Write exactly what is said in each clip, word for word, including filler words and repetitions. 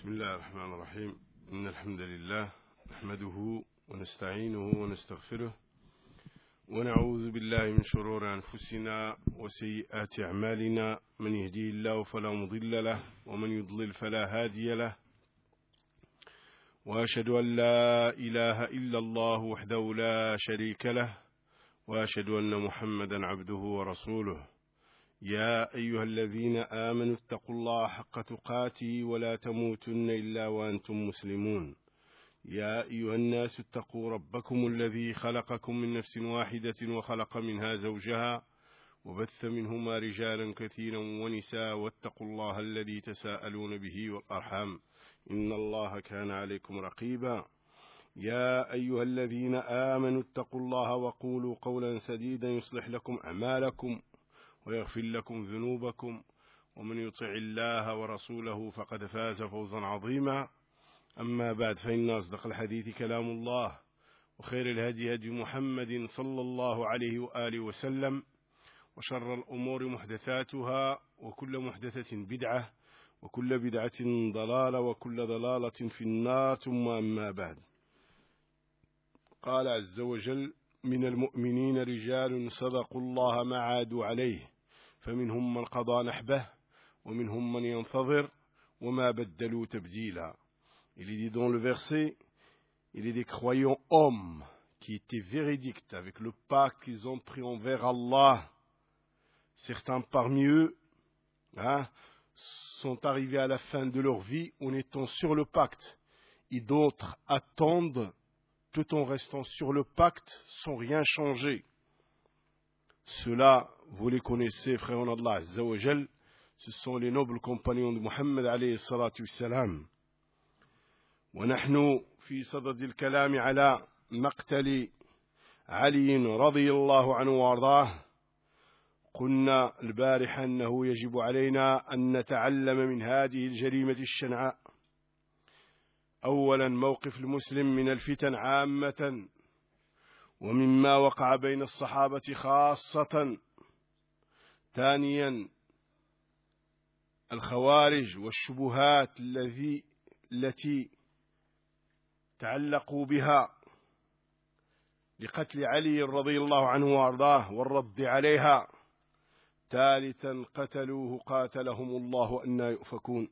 بسم الله الرحمن الرحيم. إن الحمد لله نحمده ونستعينه ونستغفره ونعوذ بالله من شرور أنفسنا وسيئات أعمالنا، من يهديه الله فلا مضل له ومن يضلل فلا هادي له، وأشهد أن لا إله إلا الله وحده لا شريك له، وأشهد أن محمدا عبده ورسوله. يا أيها الذين آمنوا اتقوا الله حق تقاته ولا تموتن إلا وأنتم مسلمون. يا أيها الناس اتقوا ربكم الذي خلقكم من نفس واحدة وخلق منها زوجها وبث منهما رجالا كثيرا ونساء، واتقوا الله الذي تساءلون به والأرحام إن الله كان عليكم رقيبا. يا أيها الذين آمنوا اتقوا الله وقولوا قولا سديدا يصلح لكم أعمالكم ويغفر لكم ذنوبكم، ومن يطع الله ورسوله فقد فاز فوزا عظيما. أما بعد، فإن أصدق الحديث كلام الله، وخير الهدي هدي محمد صلى الله عليه وآله وسلم، وشر الأمور محدثاتها، وكل محدثة بدعة، وكل بدعة ضلالة، وكل ضلالة في النار. ثم أما بعد، قال عز وجل: من المؤمنين رجال صدقوا الله ما عادوا عليه، فمنهم من قضى نحبه ومنهم من ينتظر وما بدلوا تبديلا. Il est dit dans le verset, il est des croyants hommes qui étaient véridiques avec le pacte qu'ils ont pris envers Allah. Certains parmi eux hein, sont arrivés à la fin de leur vie en étant sur le pacte, et d'autres attendent tout en restant sur le pacte sans rien changer. Ceux-là, vous les connaissez, frères d'Allah Azza wa Jal, ce sont les nobles compagnons de Muhammad alayhi salatu wassalam. ونحن في صدد الكلام على مقتل علي رضي الله عنه وارضاه. قلنا البارحة أنه يجب علينا أن نتعلم من هذه الجريمة الشنعاء أولا موقف المسلم من الفتن عامة، ومما وقع بين الصحابة خاصة. ثانيا الخوارج والشبهات الذي التي تعلقوا بها لقتل علي رضي الله عنه وارضاه والرد عليها. ثالثا قتلوه قاتلهم الله أن يؤفكون.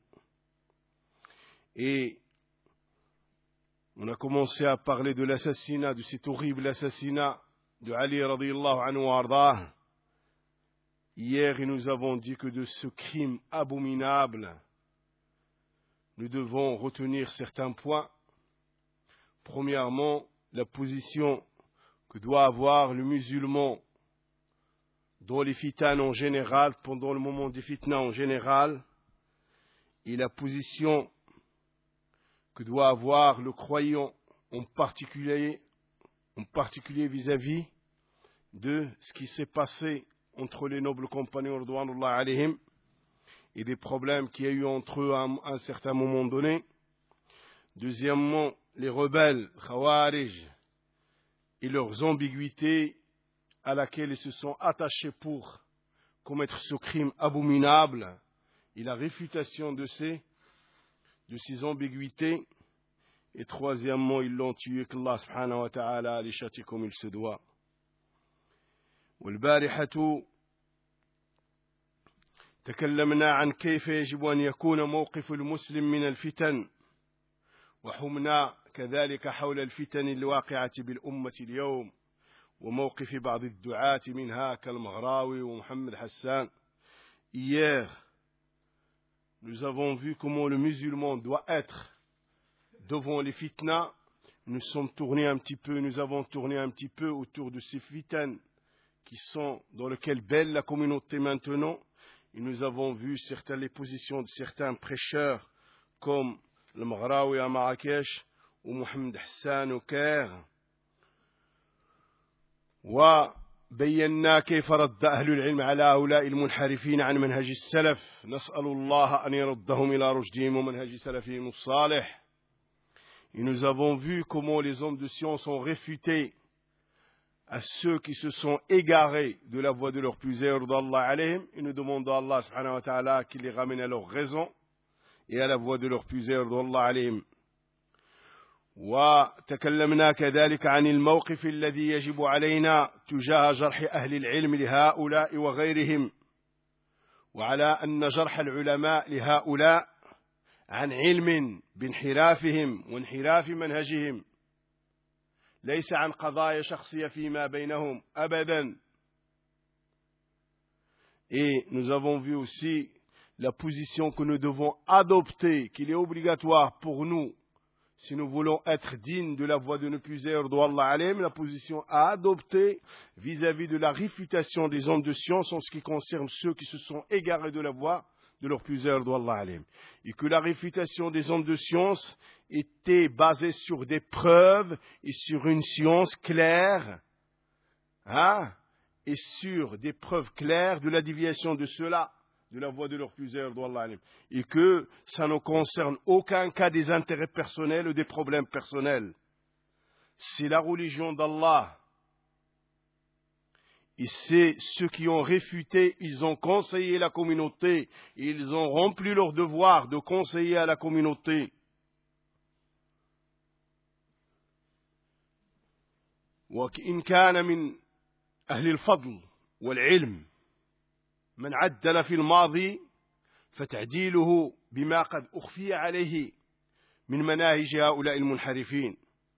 Et on a commencé à parler de l'assassinat, de cet horrible assassinat de Ali radiyallahu anhu wa ardah. Hier, nous avons dit que de ce crime abominable, nous devons retenir certains points. Premièrement, la position que doit avoir le musulman dans les fitans en général, pendant le moment des fitnas en général, et la position que doit avoir le croyant en particulier, en particulier vis-à-vis de ce qui s'est passé entre les nobles compagnons radouanullah alayhim et des problèmes qu'il y a eu entre eux à un certain moment donné. Deuxièmement, les rebelles Khawarij et leurs ambiguïtés à laquelle ils se sont attachés pour commettre ce crime abominable et la réfutation de ces de ces ambiguïtés. Et troisièmement, ils l'ont tué, qu'Allah subhanahu wa ta'ala les châtie comme il se doit. والبارحة تكلمنا عن كيف يجب أن يكون موقف المسلم من الفتن، وحمنا كذلك حول الفتن الواقعة بالأمة اليوم وموقف بعض الدعاة منها كالمغراوي ومحمد حسان. Hier, nous avons vu comment le musulman doit être devant les fitnas. Nous sommes tournés un petit peu, nous avons tourné un petit peu autour de ces fitans qui sont dans lesquelles baigne la communauté maintenant. Et nous avons vu certaines les positions de certains prêcheurs comme le Maghraoui à Marrakech ou Mohamed Hassan au Caire. وبينا كيف رد أهل العلم على هؤلاء المنحرفين عن منهج السلف. نسأل الله أن يردهم إلى رشدهم ومنهج سلفهم الصالح. Et nous avons vu comment les hommes de science ont réfuté à ceux qui se sont égarés de la voie de leur plusieurs d'Allah alayhim. Et nous demandons à Allah subhanahu wa ta'ala qu'il les ramène à leur raison et à la voix de leurs plusieurs رضوان الله عليهم. وتكلمنا كذلك عن الموقف الذي يجب علينا تجاه جرح أهل العلم لهؤلاء وغيرهم، وعلى أن جرح العلماء لهؤلاء عن علم بانحرافهم وانحراف منهجهم، ليس عن قضايا شخصية فيما بينهم أبدا. Et nous avons vu aussi la position que nous devons adopter, qu'il est obligatoire pour nous, si nous voulons être dignes de la voix de nos plusieurs d'Allah alayhim, la position à adopter vis-à-vis de la réfutation des hommes de science en ce qui concerne ceux qui se sont égarés de la voix de leurs plusieurs d'Allah alayhim. Et que la réfutation des hommes de science était basée sur des preuves et sur une science claire, hein, et sur des preuves claires de la déviation de ceux-là, de la voix de leurs plusieurs d'Allah alayhim, et que ça ne concerne aucun cas des intérêts personnels ou des problèmes personnels. C'est la religion d'Allah. Et c'est ceux qui ont réfuté, ils ont conseillé la communauté, et ils ont rempli leur devoir de conseiller à la communauté. وإن كان من أهل الفضل والعلم من عدل في الماضي فتعديله بما قد أخفي عليه من مناهج هؤلاء المنحرفين،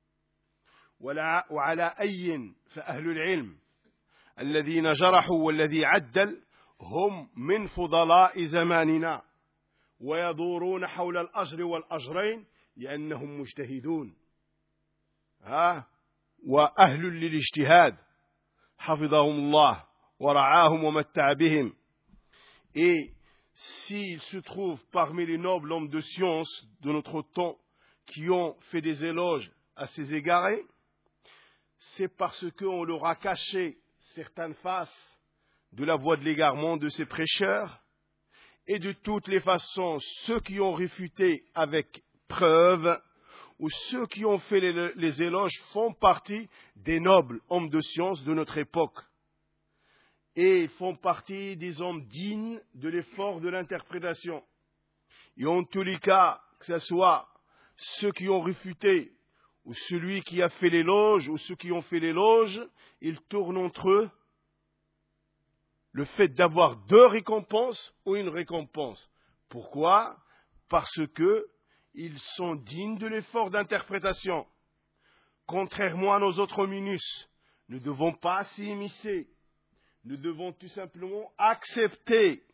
وعلى أي فأهل العلم الذين جرحوا والذي عدل هم من فضلاء زماننا ويدورون حول الأجر والأجرين لأنهم مجتهدون، ها، وأهل للاجتهاد حفظهم الله ورعاهم ومتع بهم. Et s'il se trouve parmi les nobles hommes de science de notre temps qui ont fait des éloges à ces égarés, c'est parce qu'on leur a caché certaines faces de la voie de l'égarement de ces prêcheurs, et de toutes les façons, ceux qui ont réfuté avec preuve ou ceux qui ont fait les, les éloges font partie des nobles hommes de science de notre époque et font partie des hommes dignes de l'effort de l'interprétation. Et en tous les cas, que ce soit ceux qui ont réfuté ou celui qui a fait l'éloge ou ceux qui ont fait l'éloge, ils tournent entre eux le fait d'avoir deux récompenses ou une récompense. Pourquoi? Parce que ils sont dignes de l'effort d'interprétation. Contrairement à nos autres minus, nous ne devons pas s'y immiscer. Nous devons tout simplement accepter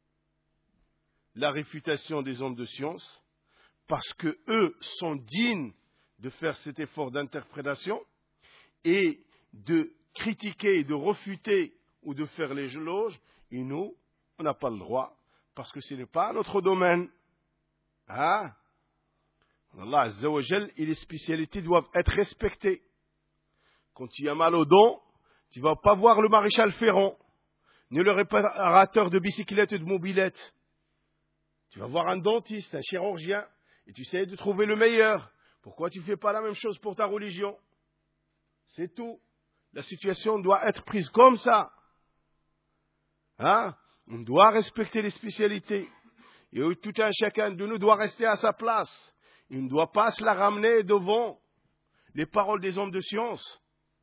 la réfutation des hommes de science parce que eux sont dignes de faire cet effort d'interprétation et de critiquer, de refuter ou de faire les éloges. Et nous, on n'a pas le droit parce que ce n'est pas notre domaine. Hein? Allah Azza wa Jal, et les spécialités doivent être respectées. Quand il y a mal au dos, tu ne vas pas voir le maréchal Ferrand, ni le réparateur de bicyclettes et de mobilettes. Tu vas voir un dentiste, un chirurgien, et tu essaies de trouver le meilleur. Pourquoi tu ne fais pas la même chose pour ta religion? C'est tout. La situation doit être prise comme ça. Hein? On doit respecter les spécialités. Et tout un chacun de nous doit rester à sa place. Il ne doit pas se la ramener devant les paroles des hommes de science.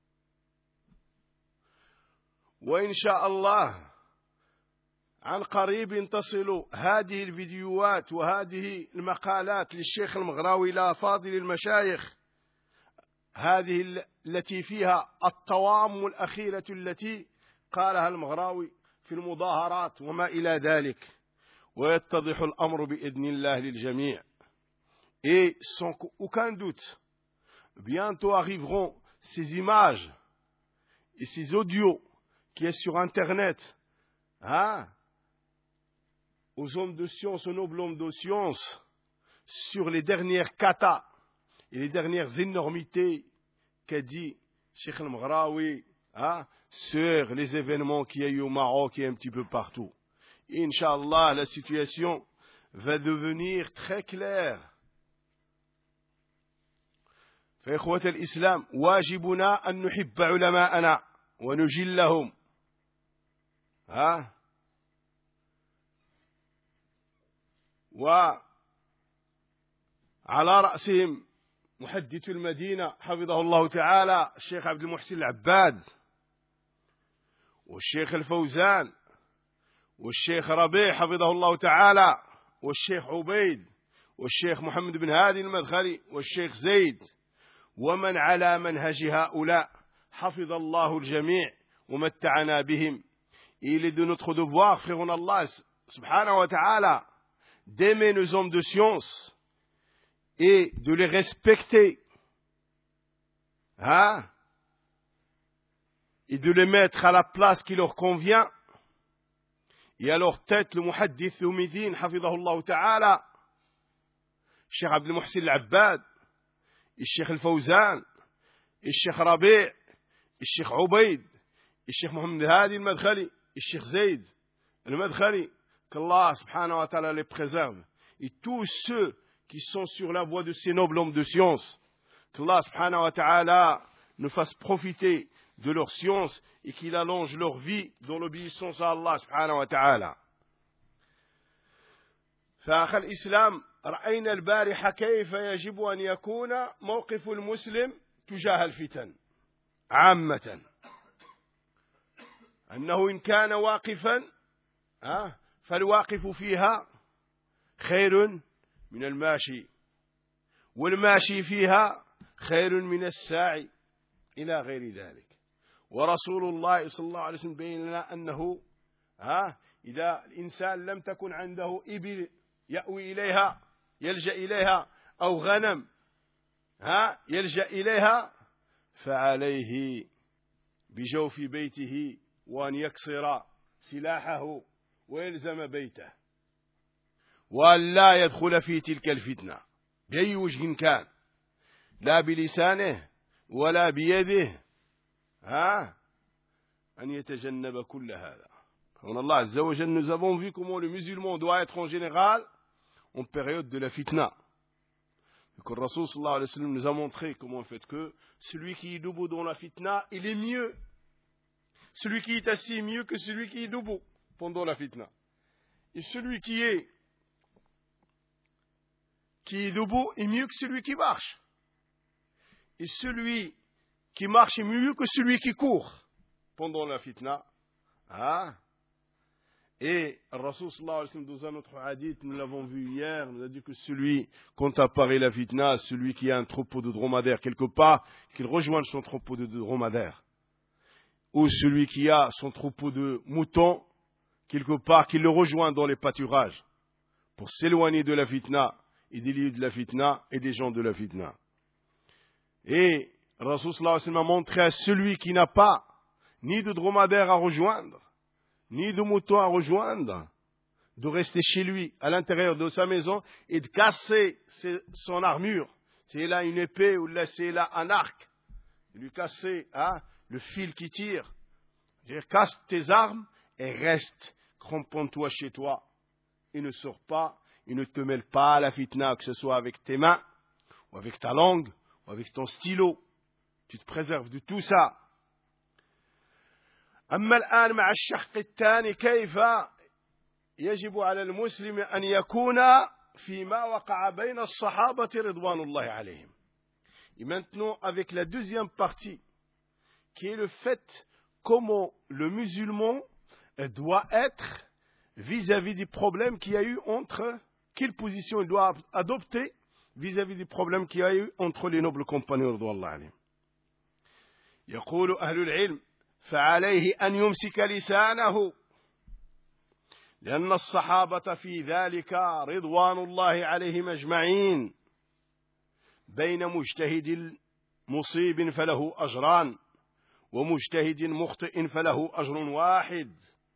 وإن شاء الله عن قريب تصل هذه الفيديوهات وهذه المقالات للشيخ المغراوي إلى فاضل المشايخ، هذه التي فيها الطوام الأخيرة التي قالها المغراوي في المظاهرات وما إلى ذلك، ويتضح الأمر بإذن الله للجميع. Et sans aucun doute, bientôt arriveront ces images et ces audios qui est sur Internet, hein, aux hommes de science, aux nobles hommes de science, sur les dernières katas et les dernières énormités qu'a dit Cheikh al-Maghraoui, hein, sur les événements qu'il y a eu au Maroc et un petit peu partout. Et Inch'Allah, la situation va devenir très claire. فإخوة الإسلام واجبنا أن نحب علماءنا ونجلهم، ها، على رأسهم محدث المدينة حفظه الله تعالى الشيخ عبد المحسن العباد، والشيخ الفوزان، والشيخ ربيع حفظه الله تعالى، والشيخ عبيد، والشيخ محمد بن هادي المدخلي، والشيخ زيد، ومن على منهج هؤلاء حفظ الله الجميع ومتعنا بهم. Il est de notre devoir, frère en Allah subhanahu wa ta'ala, d'aimer nos hommes de science et de les respecter, hein, et de les mettre à la place qui leur convient. Et à leur tête, le muhaddith Umidin, hafidahullah ta'ala, Cheikh Abdel Muhsin al-Abbad, et Cheikh al-Fawzan, et Cheikh Rabi', et Cheikh Ubaid, et Cheikh Mohamed Hadi al-Madkhali, et Cheikh Zayd al-Madkhali, qu'Allah subhanahu wa ta'ala les préserve. Et tous ceux qui sont sur la voie de ces nobles hommes de science, qu'Allah subhanahu wa ta'ala nous fasse profiter de leur science et qu'il allonge leur vie dans l'obéissance à Allah subhanahu wa ta'ala. فأخ الإسلام رأينا البارحة كيف يجب أن يكون موقف المسلم تجاه الفتن عامة، أنه إن كان واقفا فالواقف فيها خير من الماشي، والماشي فيها خير من الساعي إلى غير ذلك. ورسول الله صلى الله عليه وسلم بين لنا أنه ها إذا الإنسان لم تكن عنده إبل يأوي إليها يلجأ إليها أو غنم ها يلجأ إليها فعليه بجوف بيته وأن يكسر سلاحه ويلزم بيته وأن لا يدخل في تلك الفتنة بأي وجه كان، لا بلسانه ولا بيده، ها أن يتجنب كل هذا. En Allah Azza wa Jalla, nous avons vu comment le musulman doit être en général en période de la fitna. Que le Rasul sallallahu alayhi wa sallam nous a montré comment en fait que celui qui est debout dans la fitna, il est mieux. Celui qui est assis est mieux que celui qui est debout pendant la fitna. Et celui qui est qui est debout est mieux que celui qui marche. Et celui qui marche est mieux que celui qui court pendant la fitna. Ah. Et Rasul sallallahu alayhi wa sallam dans un autre hadith, nous l'avons vu hier, nous a dit que celui, quand apparaît la fitna, celui qui a un troupeau de dromadaires quelque part, qu'il rejoigne son troupeau de dromadaires. Ou celui qui a son troupeau de moutons, quelque part, qu'il le rejoigne dans les pâturages, pour s'éloigner de la fitna, et des lieux de la fitna, et des gens de la fitna. Et Rasul sallallahu alayhi wa sallam a montré à celui qui n'a pas ni de dromadaire à rejoindre, ni de mouton à rejoindre, de rester chez lui, à l'intérieur de sa maison, et de casser ses, son armure. Si il a une épée ou là, si il a un arc, de lui casser hein, le fil qui tire. C'est-à-dire, casse tes armes et reste, cramponne-toi chez toi. Et ne sors pas, et ne te mêle pas à la fitna, que ce soit avec tes mains, ou avec ta langue, ou avec ton stylo. Tu te préserves de tout ça. أما الآن مع الشق الثاني كيف يجب على المسلم أن يكون فيما وقع بين الصحابة رضوان الله عليهم. Et maintenant avec la deuxième partie qui est le fait comment le musulman doit être vis-à-vis des problèmes qu'il y a eu entre, quelle position il doit adopter vis-à-vis des problèmes qu'il y a eu entre les nobles compagnons رضوان الله عليهم. يقول أهل العلم فعليه أن يمسك لسانه لأن الصحابة في ذلك رضوان الله عليهم أجمعين بين مجتهد مصيب فله أجران ومجتهد مخطئ فله أجر واحد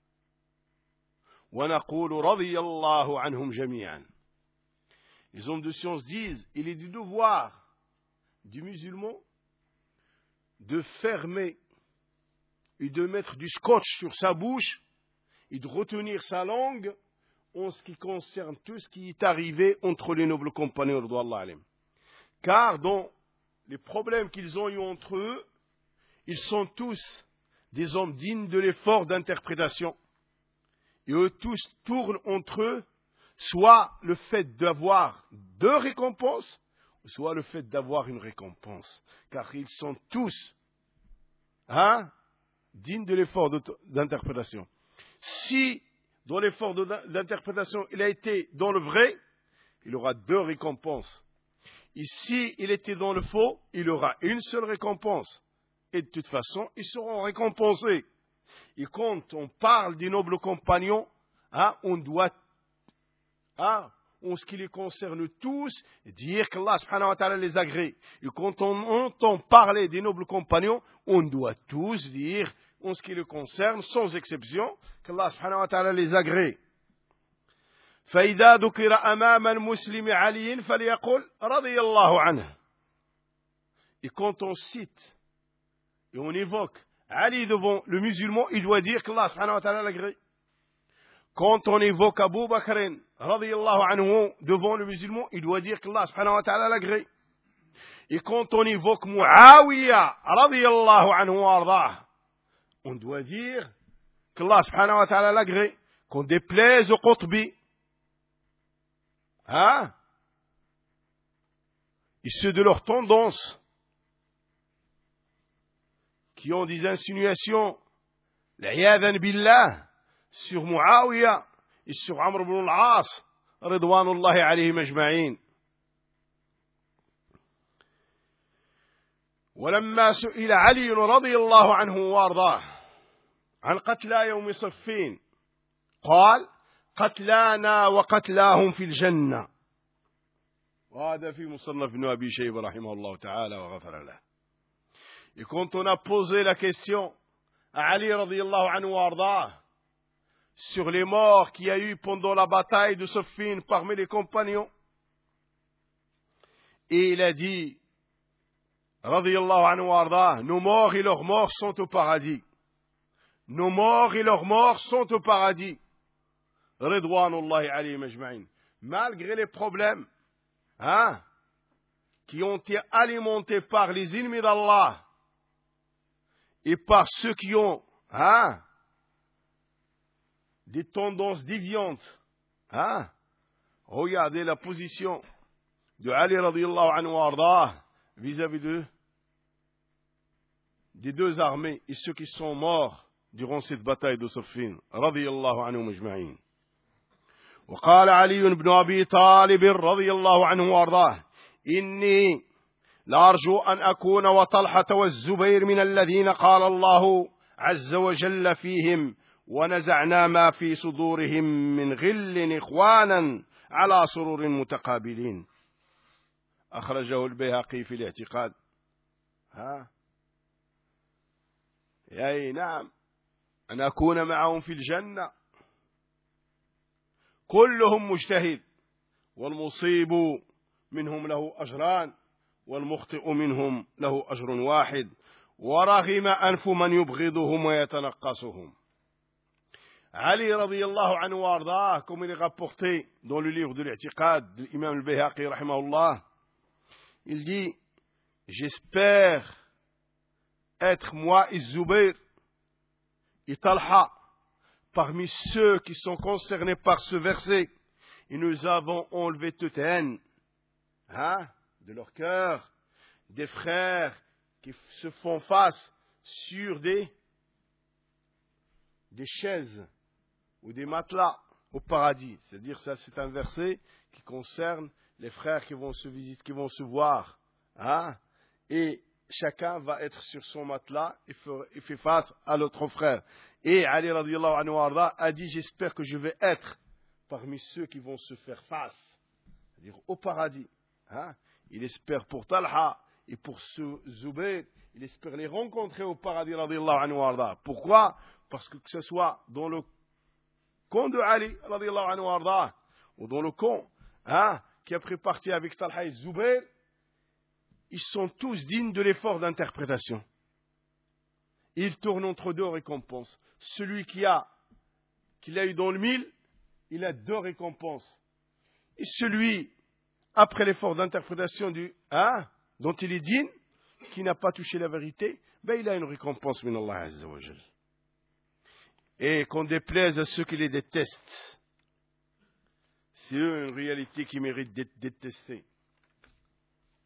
ونقول رضي الله عنهم جميعا. Les hommes de science disent il est du devoir du musulman de fermer et de mettre du scotch sur sa bouche et de retenir sa langue en ce qui concerne tout ce qui est arrivé entre les nobles compagnons radouallahu alayhim. Car dans les problèmes qu'ils ont eu entre eux, ils sont tous des hommes dignes de l'effort d'interprétation. Et eux tous tournent entre eux soit le fait d'avoir deux récompenses, soit le fait d'avoir une récompense. Car ils sont tous hein, dignes de l'effort d'interprétation. Si dans l'effort d'interprétation il a été dans le vrai, il aura deux récompenses. Et si il était dans le faux, il aura une seule récompense. Et de toute façon, ils seront récompensés. Et quand on parle des nobles compagnons, hein, on doit, hein, en ce qui les concerne tous, dire qu'Allah subhanahu wa ta'ala les agrée. Et quand on entend parler des nobles compagnons, on doit tous dire, en ce qui les concerne, sans exception, qu'Allah subhanahu wa ta'ala les agrée. فإذا ذكر أمام المسلم علي فليقل رضي الله عنه. Et quand on cite et on évoque Ali devant le musulman, il doit dire qu'Allah subhanahu wa ta'ala l'agrée. Quand on évoque Abu Bakr radiyallahu anhu devant le musulman, il doit dire qu'Allah subhanahu wa ta'ala l'agrée. Et quand on évoque Muawiya radiyallahu anhu ardah, on doit dire qu'Allah subhanahu wa ta'ala l'agrée. Qu'on déplaise au Qutbi, hein, et ceux de leur tendance, qui ont des insinuations, l'iyadhan billah, sur Muawiya et sur Amr ibn al-As, ridwanullahi alayhim ajma'in. ولما سئل علي رضي الله عنه وارضاه عن قتلى يوم صفين قال قتلانا وقتلاهم في الجنة. وهذا في مصنف ابن أبي شيبة رحمه الله تعالى وغفر له. Et quand on a posé la question à Ali radiyallahu anhu wardah sur les morts qu'il y a eu pendant la bataille de Siffin parmi les compagnons, et il a dit radiyallahu anhu wardah, nos morts et leurs morts sont au paradis. Nos morts et leurs morts sont au paradis. Ridwanullahi alayhim ajma'in. Malgré les problèmes hein, qui ont été alimentés par les ennemis d'Allah et par ceux qui ont hein, des tendances déviantes, hein, regardez la position de Ali radiyallahu anhu ardah vis-à-vis de, des deux armées et ceux qui sont morts durant cette bataille de Siffin radiyallahu anhu majma'in. وقال علي بن أبي طالب رضي الله عنه وارضاه إني لأرجو أن أكون وطلحة والزبير من الذين قال الله عز وجل فيهم ونزعنا ما في صدورهم من غل إخوانا على سرور متقابلين. أخرجه البيهقي في الاعتقاد. ها أي نعم، أن أكون معهم في الجنة كلهم مجتهد والمصيب منهم له أجران والمخطئ منهم له أجر واحد ورغم أنف من يبغضهم ويتنقصهم. Ali radiyallahu anhu wardah, comme il est rapporté dans le livre de l'I'tiqad de l'imam al-Bayhaqi rahimahullah, il dit, j'espère être moi et Zubayr et Talha parmi ceux qui sont concernés par ce verset, et nous avons enlevé toute haine hein, de leur cœur, des frères qui se font face sur des, des chaises ou des matelas au paradis. C'est-à-dire ça, c'est un verset qui concerne les frères qui vont se visiter, qui vont se voir, hein, et chacun va être sur son matelas et fait, et fait face à l'autre frère. Et Ali radiyallahu anhu arda a dit, j'espère que je vais être parmi ceux qui vont se faire face, c'est-à-dire au paradis. Hein? Il espère pour Talha et pour Zubayr, il espère les rencontrer au paradis radiyallahu anhu arda. Pourquoi? Parce que que ce soit dans le camp de Ali radiyallahu anhu arda ou dans le camp hein, qui a pris parti avec Talha et Zubayr, ils sont tous dignes de l'effort d'interprétation. Ils tournent entre deux récompenses. Celui qui a, qui l'a eu dans le mille, il a deux récompenses. Et celui, après l'effort d'interprétation du hein, dont il est digne, qui n'a pas touché la vérité, ben il a une récompense min Allah Azza wa Jal. Et qu'on déplaise à ceux qui les détestent. C'est eux une réalité qui mérite d'être détestée.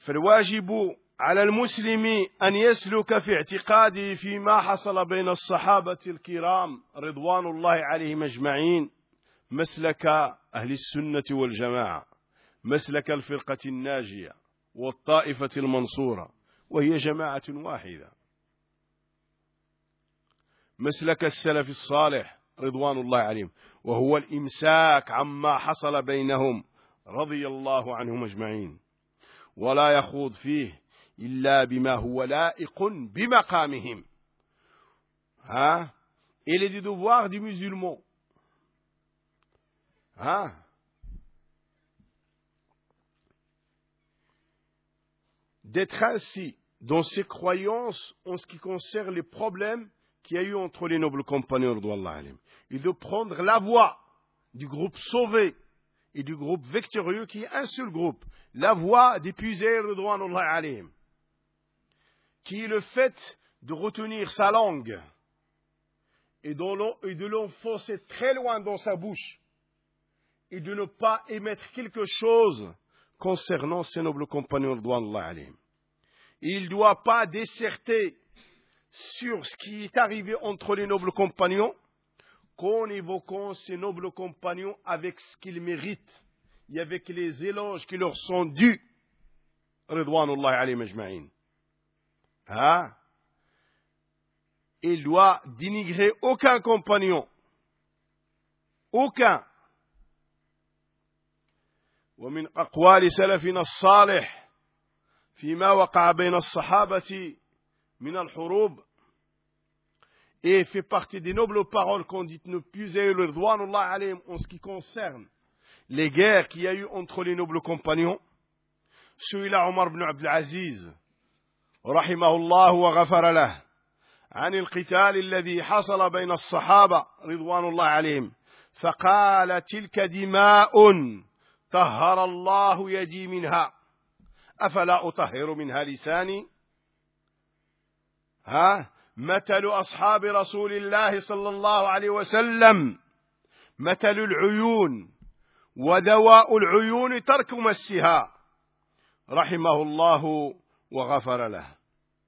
فالواجب على المسلم أن يسلك في اعتقاده فيما حصل بين الصحابة الكرام رضوان الله عليهم أجمعين مسلك أهل السنة والجماعة، مسلك الفرقة الناجية والطائفة المنصورة، وهي جماعة واحدة، مسلك السلف الصالح رضوان الله عليهم، وهو الإمساك عما حصل بينهم رضي الله عنهم أجمعين، ولا يخوض فيه إلا بما هو لائق بمقامهم. Hein? Et les devoirs du musulman. Hein? D'être ainsi dans ses croyances en ce qui concerne les problèmes qu'il y a eu entre les nobles compagnons et de prendre la voie du groupe sauvé et du groupe victorieux qui est un seul groupe, la voie d'épuiser Ridwanullah alayhim, qui est le fait de retenir sa langue et de l'enfoncer très loin dans sa bouche et de ne pas émettre quelque chose concernant ses nobles compagnons Ridwanullah alayhim. Il ne doit pas disserter sur ce qui est arrivé entre les nobles compagnons, qu'en évoquant ces nobles compagnons avec ce qu'ils méritent et avec les éloges qui leur sont dus, Ridwanullah alayhim ajma'in. Hein? Il doit dénigrer aucun compagnon, aucun. ومن أقوال سلفنا الصالح فيما وقع بين الصحابة من الحروب, et fait partie des nobles paroles qu'on dit ne plus et le Ridwanullah alayhim en ce qui concerne les guerres qu'il y a eu entre les nobles compagnons. سئل عمر بن عبد العزيز رحمه الله وغفر له عن القتال الذي حصل بين الصحابة رضوان الله عليهم فقال تلك دماء طهر الله يدي منها أفلا أطهر منها لساني. ها مثل أصحاب رسول الله صلى الله عليه وسلم مثل العيون ودواء العيون ترك مسها رحمه الله وغفر له.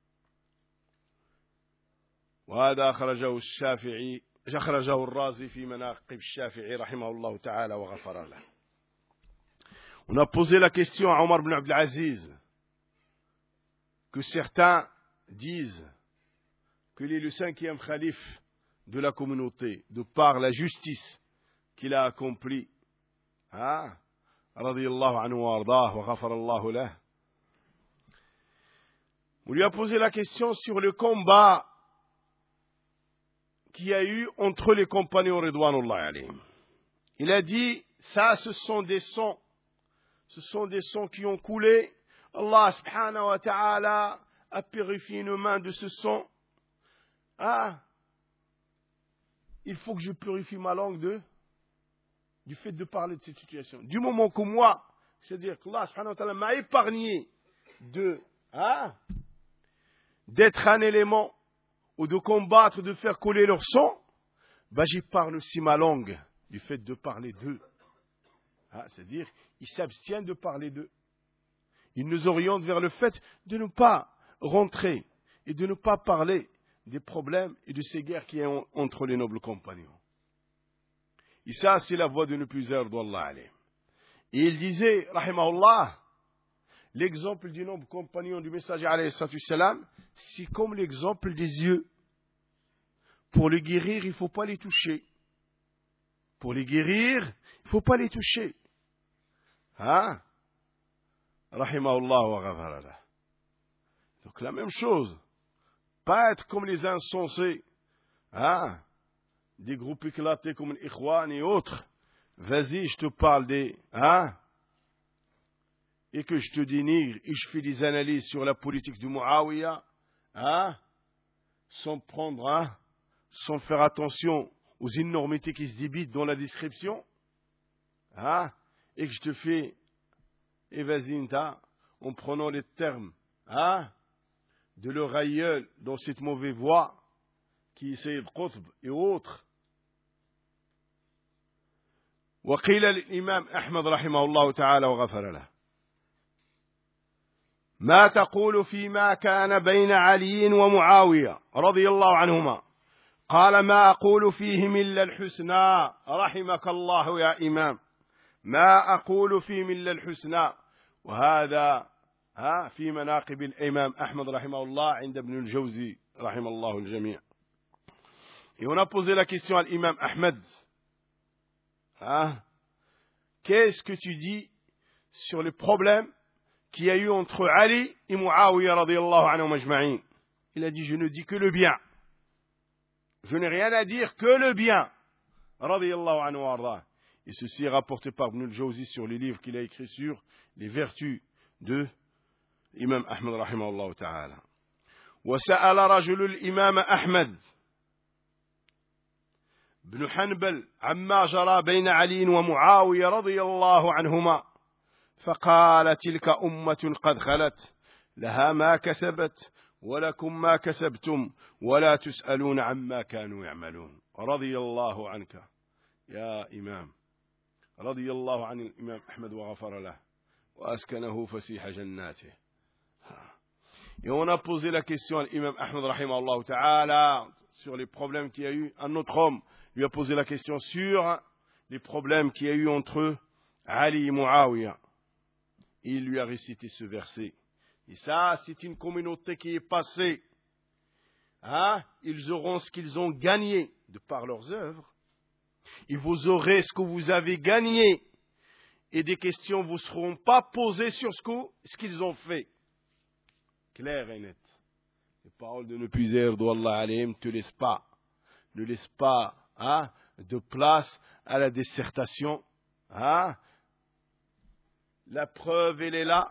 وهذا أخرجه الشافعي أخرجه الرازي في مناقب الشافعي رحمه الله تعالى وغفر له. On a posé la question à Omar ibn Abdel Aziz que certains disent qu'il est le cinquième khalife de la communauté de par la justice qu'il a accomplie. Ah, radiyallahu anhu wa ardah wa ghafarallahu lah. On lui a posé la question sur le combat qu'il y a eu entre les compagnons Ridwanullah alayhim. Il a dit, ça ce sont des sangs, ce sont des sangs qui ont coulé. Allah subhanahu wa ta'ala a purifié nos mains de ce sang. Ah, il faut que je purifie ma langue de, du fait de parler de cette situation. Du moment que moi, c'est-à-dire que Allah subhanahu wa ta'ala m'a épargné de, ah, d'être un élément ou de combattre, de faire couler leur sang, bah j'épargne aussi ma langue du fait de parler d'eux. Ah, c'est-à-dire, ils s'abstiennent de parler d'eux. Ils nous orientent vers le fait de ne pas rentrer et de ne pas parler des problèmes et de ces guerres qui sont entre les nobles compagnons. Et ça, c'est la voie de ne plus errer d'Allah alayhi. Et il disait, rahimahullah, l'exemple du noble compagnon du messager alayhi salam, c'est comme l'exemple des yeux. Pour les guérir, il ne faut pas les toucher. Pour les guérir, il ne faut pas les toucher. Hein? Rahimahullah wa ghafara. Donc la même chose. Pas être comme les insensés. Hein? Des groupes éclatés comme l'Ikhwan et autres. Vas-y, je te parle des... Hein? Et que je te dénigre et je fais des analyses sur la politique de Muawiyah. Hein? Sans prendre... Hein? Sans faire attention aux énormités qui se débitent dans la description. Hein? Et que je te fais évasinta en prenant les termes hein, de leur aïeul dans cette mauvaise voie qui est Sayyid Qutb et autres. وقيل للإمام أحمد رحمه الله تعالى وغفر له ما تقول فيما كان بين علي ومعاوية رضي الله عنهما؟ قال ما أقول فيهم إلا الحسنى. رحمك الله يا إمام، ما أقول فيهم إلا الحسنى. وهذا ها في مناقب الإمام أحمد رحمه الله عند ابن الجوزي رحمه الله الجميع. Et on a posé la question à l'imam Ahmed. Hein? Qu'est-ce que tu dis sur les problèmes qu'il y a eu entre Ali et Muawiyah radiyallahu anhum ajma'in? Il a dit, je ne dis que le bien. Je n'ai rien à dire que le bien. Radiyallahu anhu arda. Et ceci est rapporté par Ibn al-Jawzi sur les livres qu'il a écrits sur les vertus de l'imam Ahmed rahimahullah ta'ala. وسأل رجل الإمام أحمد بن حنبل عما جرى بين علي ومعاوية رضي الله عنهما فقال تلك أمة قد خلت لها ما كسبت ولكم ما كسبتم ولا تسألون عما كانوا يعملون. رضي الله عنك يا إمام، رضي الله عن الإمام أحمد وغفر له وأسكنه فسيح جناته. Et on a posé la question à l'imam Ahmed rahimahullah ta'ala sur les problèmes qu'il y a eu. Un autre homme lui a posé la question sur les problèmes qu'il y a eu entre Ali et Muawiyah. Il lui a récité ce verset. Et ça, c'est une communauté qui est passée. Hein? Ils auront ce qu'ils ont gagné de par leurs œuvres. Et vous aurez ce que vous avez gagné. Et des questions ne vous seront pas posées sur ce qu'ils ont fait. Clair et net. Les paroles de Nepuiser d'Allah alayhim ne te laissent pas. Ne laisse pas hein, de place à la dissertation. Hein? La preuve, elle est là.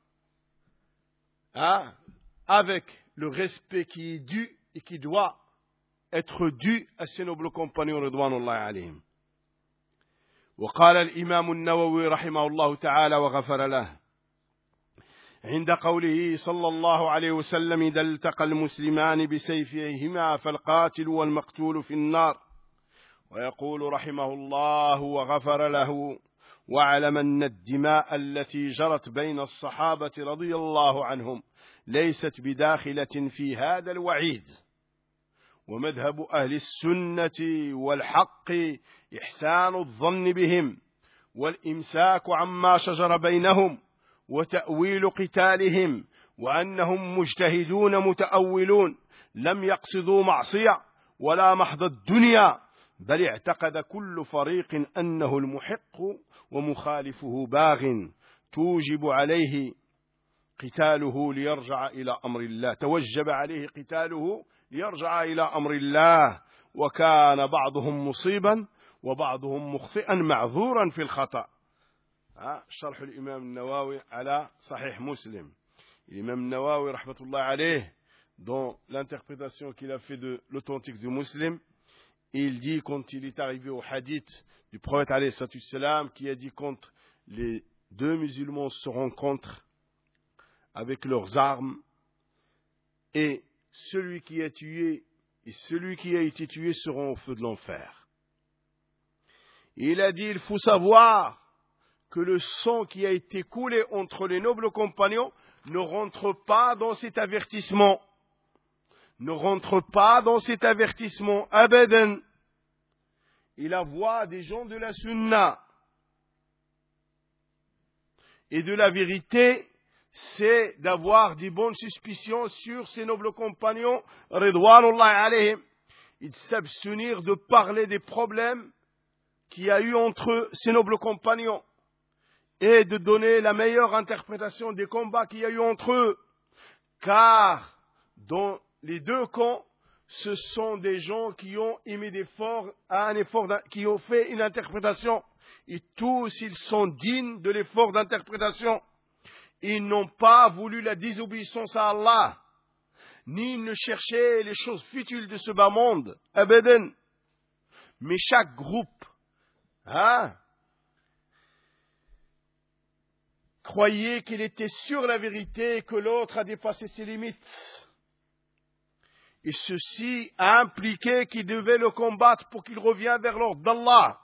Hein? Avec le respect qui est dû et qui doit être dû à ces nobles compagnons ridwanullah alayhim. وقال الإمام النووي رحمه الله تعالى وغفر له عند قوله صلى الله عليه وسلم إذا التقى المسلمان بسيفيهما فالقاتل والمقتول في النار. ويقول رحمه الله وغفر له واعلم أن الدماء التي جرت بين الصحابة رضي الله عنهم ليست بداخلة في هذا الوعيد. ومذهب أهل السنة والحق إحسان الظن بهم والإمساك عما شجر بينهم وتأويل قتالهم وأنهم مجتهدون متأولون لم يقصدوا معصية ولا محض الدنيا بل اعتقد كل فريق أنه المحق ومخالفه باغ توجب عليه قتاله ليرجع إلى أمر الله توجب عليه قتاله ليرجع إلى أمر الله وكان بعضهم مصيبا وبعضهم مخطئا معذورا في الخطأ. شرح الإمام النووي على صحيح مسلم. L'imam Nawawi rahmatullah alayh, dans l'interprétation qu'il a fait de l'authentique du Muslim, il dit quand il est arrivé au hadith du prophète alayhi salatu salam qui a dit quand les deux musulmans se rencontrent avec leurs armes et celui qui a tué et celui qui a été tué seront au feu de l'enfer. Il a dit il faut savoir que le sang qui a été coulé entre les nobles compagnons ne rentre pas dans cet avertissement. Ne rentre pas dans cet avertissement. Abadan. Et la voix des gens de la sunna et de la vérité, c'est d'avoir des bonnes suspicions sur ces nobles compagnons, ridwanullah alayhim, et de s'abstenir de parler des problèmes qu'il y a eu entre ces nobles compagnons et de donner la meilleure interprétation des combats qu'il y a eu entre eux. Car dans les deux camps, ce sont des gens qui ont émis d'effort, un effort, qui ont fait une interprétation. Et tous, ils sont dignes de l'effort d'interprétation. Ils n'ont pas voulu la désobéissance à Allah, ni ne chercher les choses futiles de ce bas monde. Abadan. Mais chaque groupe, hein, croyait qu'il était sur la vérité et que l'autre a dépassé ses limites. Et ceci a impliqué qu'il devait le combattre pour qu'il revienne vers l'ordre d'Allah.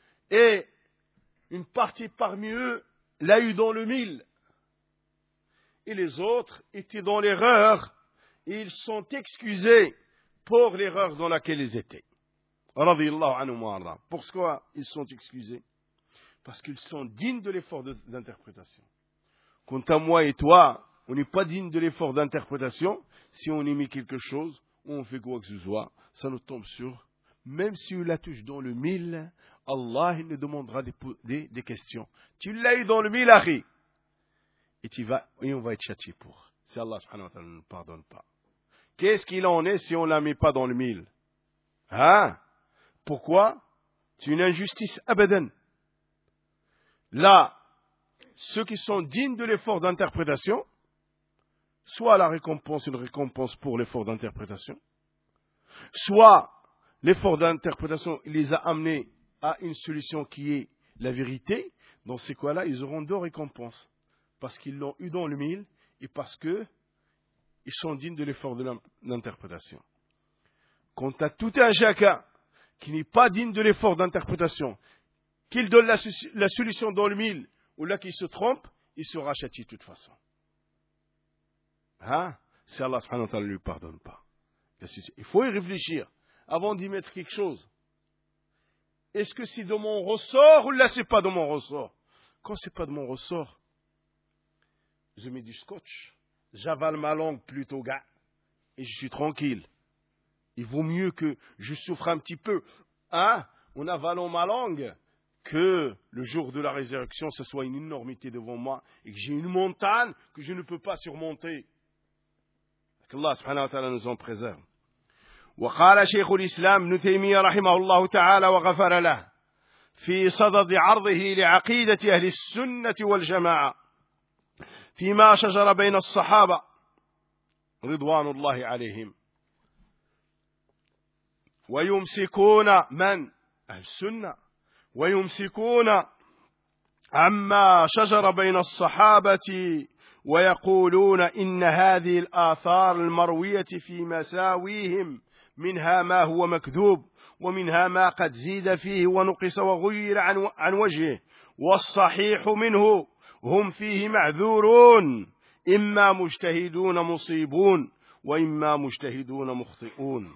Et une partie parmi eux l'a eu dans le mille. et les autres étaient dans l'erreur et ils sont excusés pour l'erreur dans laquelle ils étaient. Radiyallahu anhum wa arda. Pourquoi ils sont excusés? Parce qu'ils sont dignes de l'effort de- d'interprétation. Quant à moi et toi, on n'est pas digne de l'effort d'interprétation. Si on émet quelque chose, ou on fait quoi que ce soit, ça nous tombe sur. Même si on la touche dans le mille, Allah il nous demandera des, des, des questions. Tu l'as eu dans le mille, Akhi. Et, tu vas, et on va être châtié pour. Si Allah subhanahu wa ta'ala ne nous pardonne pas. Qu'est-ce qu'il en est si on ne la met pas dans le mille? Hein? Pourquoi? C'est une injustice abadan. Là, ceux qui sont dignes de l'effort d'interprétation, soit la récompense, une récompense pour l'effort d'interprétation, soit l'effort d'interprétation il les a amenés à une solution qui est la vérité. Dans ces cas-là, ils auront deux récompenses. Parce qu'ils l'ont eu dans le mille et parce qu'ils sont dignes de l'effort de l'interprétation. Quant à tout un chacun qui n'est pas digne de l'effort d'interprétation, qu'il donne la, la solution dans le mille ou là qu'il se trompe, il sera châtié de toute façon. Hein? Si Allah subhanahu wa ta'ala ne lui pardonne pas. Il faut y réfléchir avant d'y mettre quelque chose. Est-ce que c'est de mon ressort ou là c'est pas de mon ressort? Quand c'est pas de mon ressort, je mets du scotch, j'avale ma langue plutôt, gars, et je suis tranquille. Il vaut mieux que je souffre un petit peu, hein, en avalant ma langue, que le jour de la résurrection, ce soit une énormité devant moi et que j'ai une montagne que je ne peux pas surmonter. qu'Allah subhanahu wa ta'ala nous en préserve. وقال شيخ الإسلام ابن تيمية رحمه الله تعالى وغفر له في صدد عرضه لعقيدة أهل السنة والجماعة فيما شجر بين الصحابة رضوان الله عليهم ويمسكون من أهل السنة ويمسكون عما شجر بين الصحابة ويقولون إن هذه الآثار المروية في مساويهم منها ما هو مكذوب ومنها ما قد زيد فيه ونقص وغير عن عن وجهه والصحيح منه هم فيه معذورون إما مجتهدون مصيبون وإما مجتهدون مخطئون.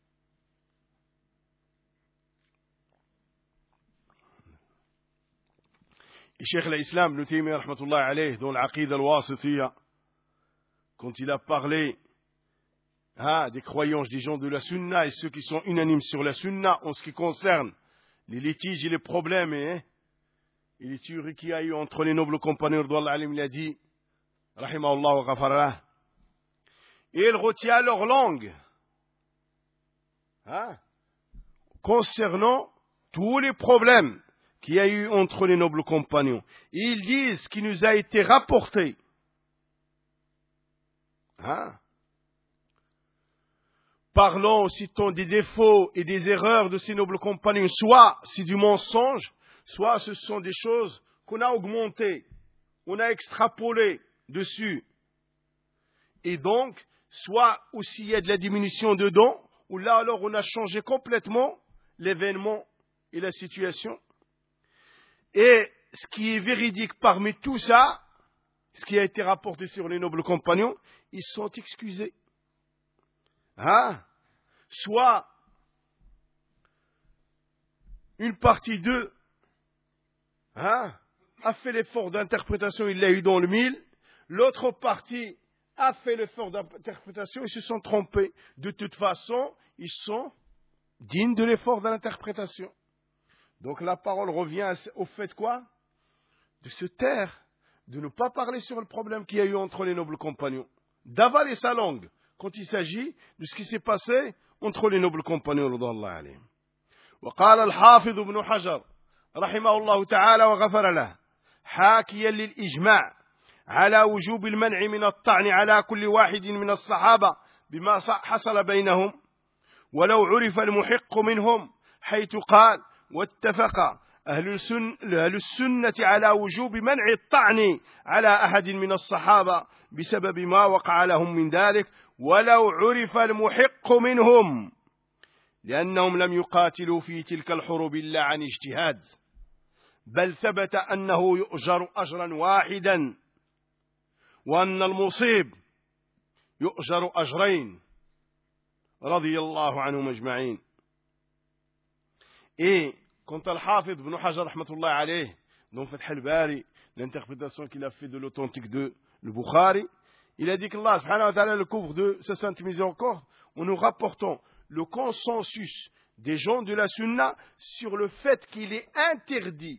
Et Cheikh l'Islam, Ibn Taymiyyah rahmatullahi alayhi, dans l'Aqida al-Wasitiyya, quand il a parlé hein, des croyances des gens de la Sunna et ceux qui sont unanimes sur la Sunna en ce qui concerne les litiges et les problèmes hein, et les tueries qu'il y a eu entre les nobles compagnons d'Allah, il a dit, rahimahullah wa ghafarah, et il retient leur langue hein, concernant tous les problèmes qu'il y a eu entre les nobles compagnons. Et ils disent ce qui nous a été rapporté. Hein? Parlons, citons des défauts et des erreurs de ces nobles compagnons. Soit c'est du mensonge, soit ce sont des choses qu'on a augmentées, on a extrapolé dessus. Et donc, soit aussi il y a de la diminution dedans, ou là alors on a changé complètement l'événement et la situation. Et ce qui est véridique parmi tout ça, ce qui a été rapporté sur les nobles compagnons, ils sont excusés. Hein? Soit une partie d'eux hein, a fait l'effort d'interprétation, il l'a eu dans le mille, l'autre partie a fait l'effort d'interprétation, ils se sont trompés. De toute façon, ils sont dignes de l'effort de l'interprétation. Donc la parole revient au fait quoi? De se taire, de ne pas parler sur le problème qu'il y a eu entre les nobles compagnons, d'avaler sa langue quand il s'agit de ce qui s'est passé entre les nobles compagnons رضي الله عليهم. وقال الحافظ ابن حجر رحمه الله تعالى وغفر له حاكيا للإجماع على وجوب المنع من الطعن على كل واحد من الصحابة بما حصل بينهم ولو عرف المحق منهم حيث قال واتفق أهل السنة, أهل السنة على وجوب منع الطعن على أحد من الصحابة بسبب ما وقع لهم من ذلك ولو عرف المحق منهم لأنهم لم يقاتلوا في تلك الحروب إلا عن اجتهاد بل ثبت أنه يؤجر أجرا واحدا وأن المصيب يؤجر أجرين رضي الله عنهم أجمعين. Et quant à l'Hafid ibn Hajar rahmatullah alayh, dans Fath al-Bari, l'interprétation qu'il a fait de l'authentique de le Bukhari, il a dit qu'Allah subhanahu wa ta'ala le couvre de sa sainte miséricorde en nous rapportant le consensus des gens de la sunna sur le fait qu'il est interdit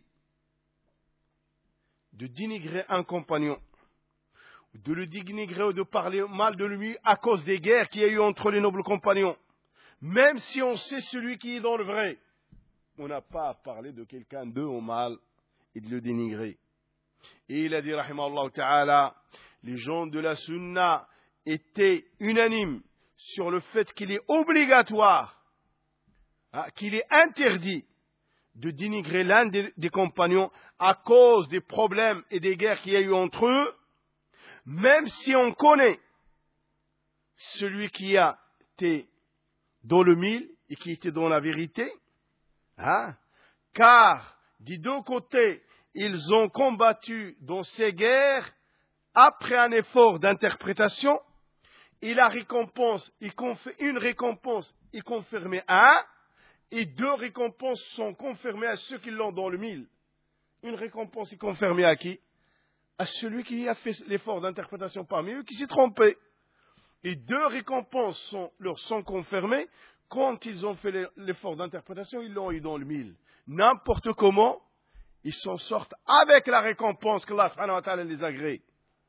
de dénigrer un compagnon, de le dénigrer ou de parler mal de lui à cause des guerres qu'il y a eu entre les nobles compagnons. Même si on sait celui qui est dans le vrai, on n'a pas à parler de quelqu'un d'eux au mal et de le dénigrer. Et il a dit, rahimahullah ta'ala, les gens de la sunna étaient unanimes sur le fait qu'il est obligatoire, hein, qu'il est interdit de dénigrer l'un des, des compagnons à cause des problèmes et des guerres qu'il y a eu entre eux, même si on connaît celui qui a été dans le mille et qui était dans la vérité, hein, car des deux côtés, ils ont combattu dans ces guerres après un effort d'interprétation, et la récompense, une récompense est confirmée à un, et deux récompenses sont confirmées à ceux qui l'ont dans le mille. Une récompense est confirmée à qui? À celui qui a fait l'effort d'interprétation parmi eux, qui s'est trompé. Et deux récompenses sont, leur sont confirmées quand ils ont fait l'effort d'interprétation, ils l'ont eu dans le mille. N'importe comment, ils s'en sortent avec la récompense que Allah subhanahu wa ta'ala les agrée.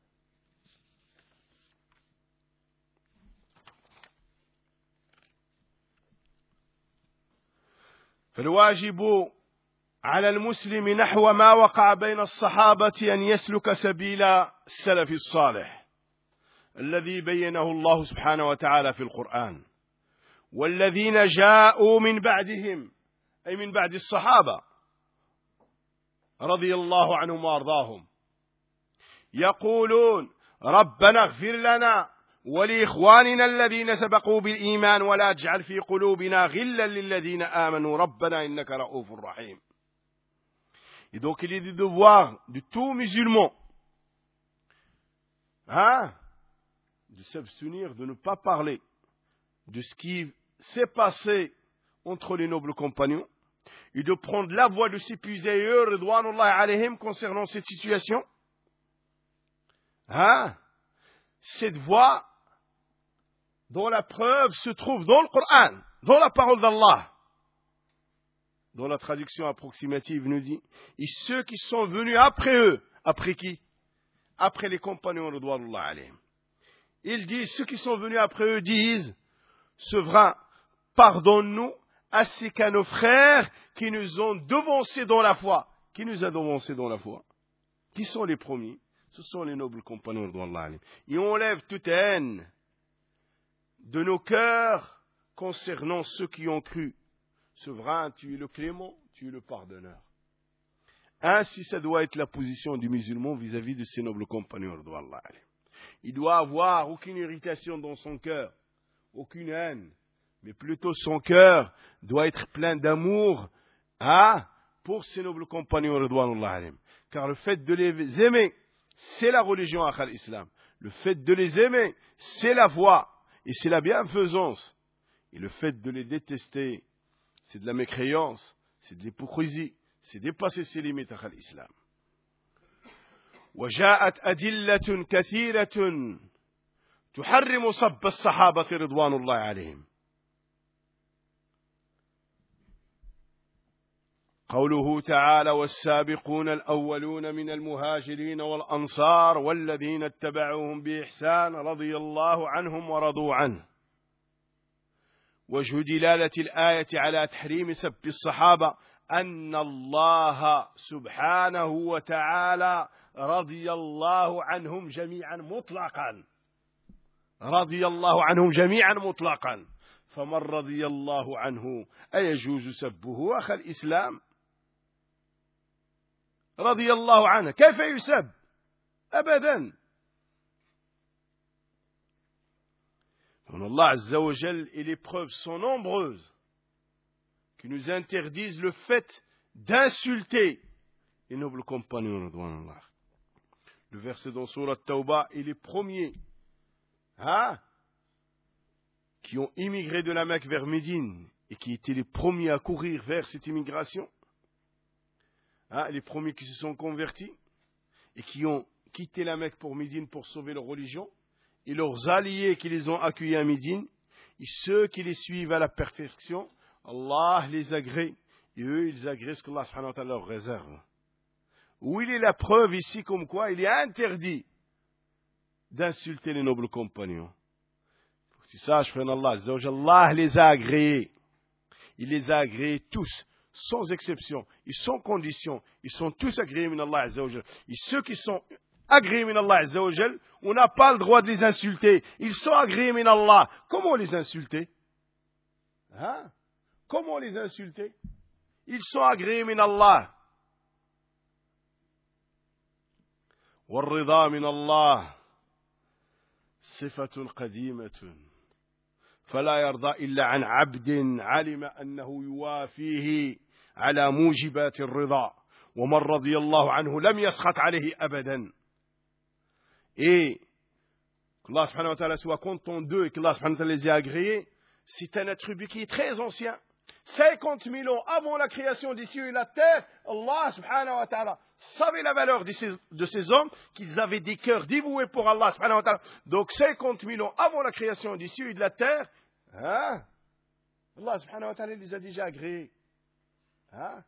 فالواجب على المسلم نحو ما وقع بين الصحابة أن يسلك سبيل السلف الصالح الذي بينه الله سبحانه وتعالى في القرآن والذين جاءوا من بعدهم أي من بعد الصحابة رضي الله عنهم وأرضاهم يقولون ربنا اغفر لنا ولإخواننا الذين سبقوا بالإيمان ولا تجعل في قلوبنا غلا للذين آمنوا ربنا إنك رؤوف رحيم. Et donc il est du devoir de tout musulman, hein, de s'abstenir, de ne pas parler de ce qui s'est passé entre les nobles compagnons et de prendre la voie de ses puiseurs, ridwanullahi alayhim, concernant cette situation. Hein, cette voie dont la preuve se trouve dans le Coran, dans la parole d'Allah, dont la traduction approximative nous dit, et ceux qui sont venus après eux, après qui? Après les compagnons ridwanullahi alayhim. Ils disent, ceux qui sont venus après eux disent, Souverain, pardonne-nous ainsi qu'à nos frères qui nous ont devancés dans la foi. Qui nous a devancés dans la foi? Qui sont les premiers? Ce sont les nobles compagnons ridwanullahi alayhim. Et on enlève toute haine de nos cœurs concernant ceux qui ont cru. Souverain, tu es le clément, tu es le pardonneur. Ainsi, ça doit être la position du musulman vis-à-vis de ses nobles compagnons ridwanullahi alayhim. Il doit avoir aucune irritation dans son cœur, aucune haine, mais plutôt son cœur doit être plein d'amour, hein, pour ses nobles compagnons ridwanullahi alayhim. Car le fait de les aimer, c'est la religion akhal islam. Le fait de les aimer, c'est la voie et c'est la bienfaisance. Et le fait de les détester, c'est de la mécréance, c'est de l'hypocrisie, c'est dépasser ses limites akhal islam. وجاءت أدلة كثيرة تحرم صب الصحابة رضوان الله عليهم. قوله تعالى والسابقون الأولون من المهاجرين والأنصار والذين اتبعوهم بإحسان رضي الله عنهم ورضوا عنه. وجه دلالة الآية على تحريم سب الصحابة أن الله سبحانه وتعالى رضي الله عنهم جميعا مطلقا رضي الله عنهم جميعا مطلقا فمن رضي الله عنه أيجوز سبه أخ الإسلام؟ رضي الله عنه كيف يسب؟ أبدا. Allah Azza wa Jal, et les preuves sont nombreuses qui nous interdisent le fait d'insulter les nobles compagnons. Le verset dans Sourate Tawbah, et les premiers hein, qui ont immigré de la Mecque vers Médine et qui étaient les premiers à courir vers cette immigration, hein, les premiers qui se sont convertis et qui ont quitté la Mecque pour Médine pour sauver leur religion, et leurs alliés qui les ont accueillis à Médine, et ceux qui les suivent à la perfection, Allah les agrée, et eux ils agrée ce qu'Allah subhanahu wa ta'ala leur réserve. Où il est la preuve ici comme quoi il est interdit d'insulter les nobles compagnons. Faut que tu saches, frère Allah, Allah les a agréés. Il les a agréés tous, sans exception, et sans condition. Ils sont tous agréés min Allah Azza wa Jal. Et ceux qui sont agréés min Allah Azza wa Jal, on n'a pas le droit de les insulter. Ils sont agréés min Allah. Comment les insulter? Hein? Comment les insulter? Ils sont agréés min Allah. والرضا من الله صفة قديمة فلا يرضى إلا عن عبد علم أنه يوافيه على موجبات الرضا ومن رضي الله عنه لم يسخط عليه أبدا. Et que Allah subhanahu wa ta'ala soit content d'eux et que Allah subhanahu wa ta'ala les ait agréés, c'est un attribut qui est très ancien. cinquante mille ans avant la création des cieux et de la terre, Allah subhanahu wa ta'ala savait la valeur de ces, de ces hommes, qu'ils avaient des cœurs dévoués pour Allah subhanahu wa ta'ala. Donc cinquante mille ans avant la création des cieux et de la terre, hein, Allah subhanahu wa ta'ala les a déjà agréés. Hein?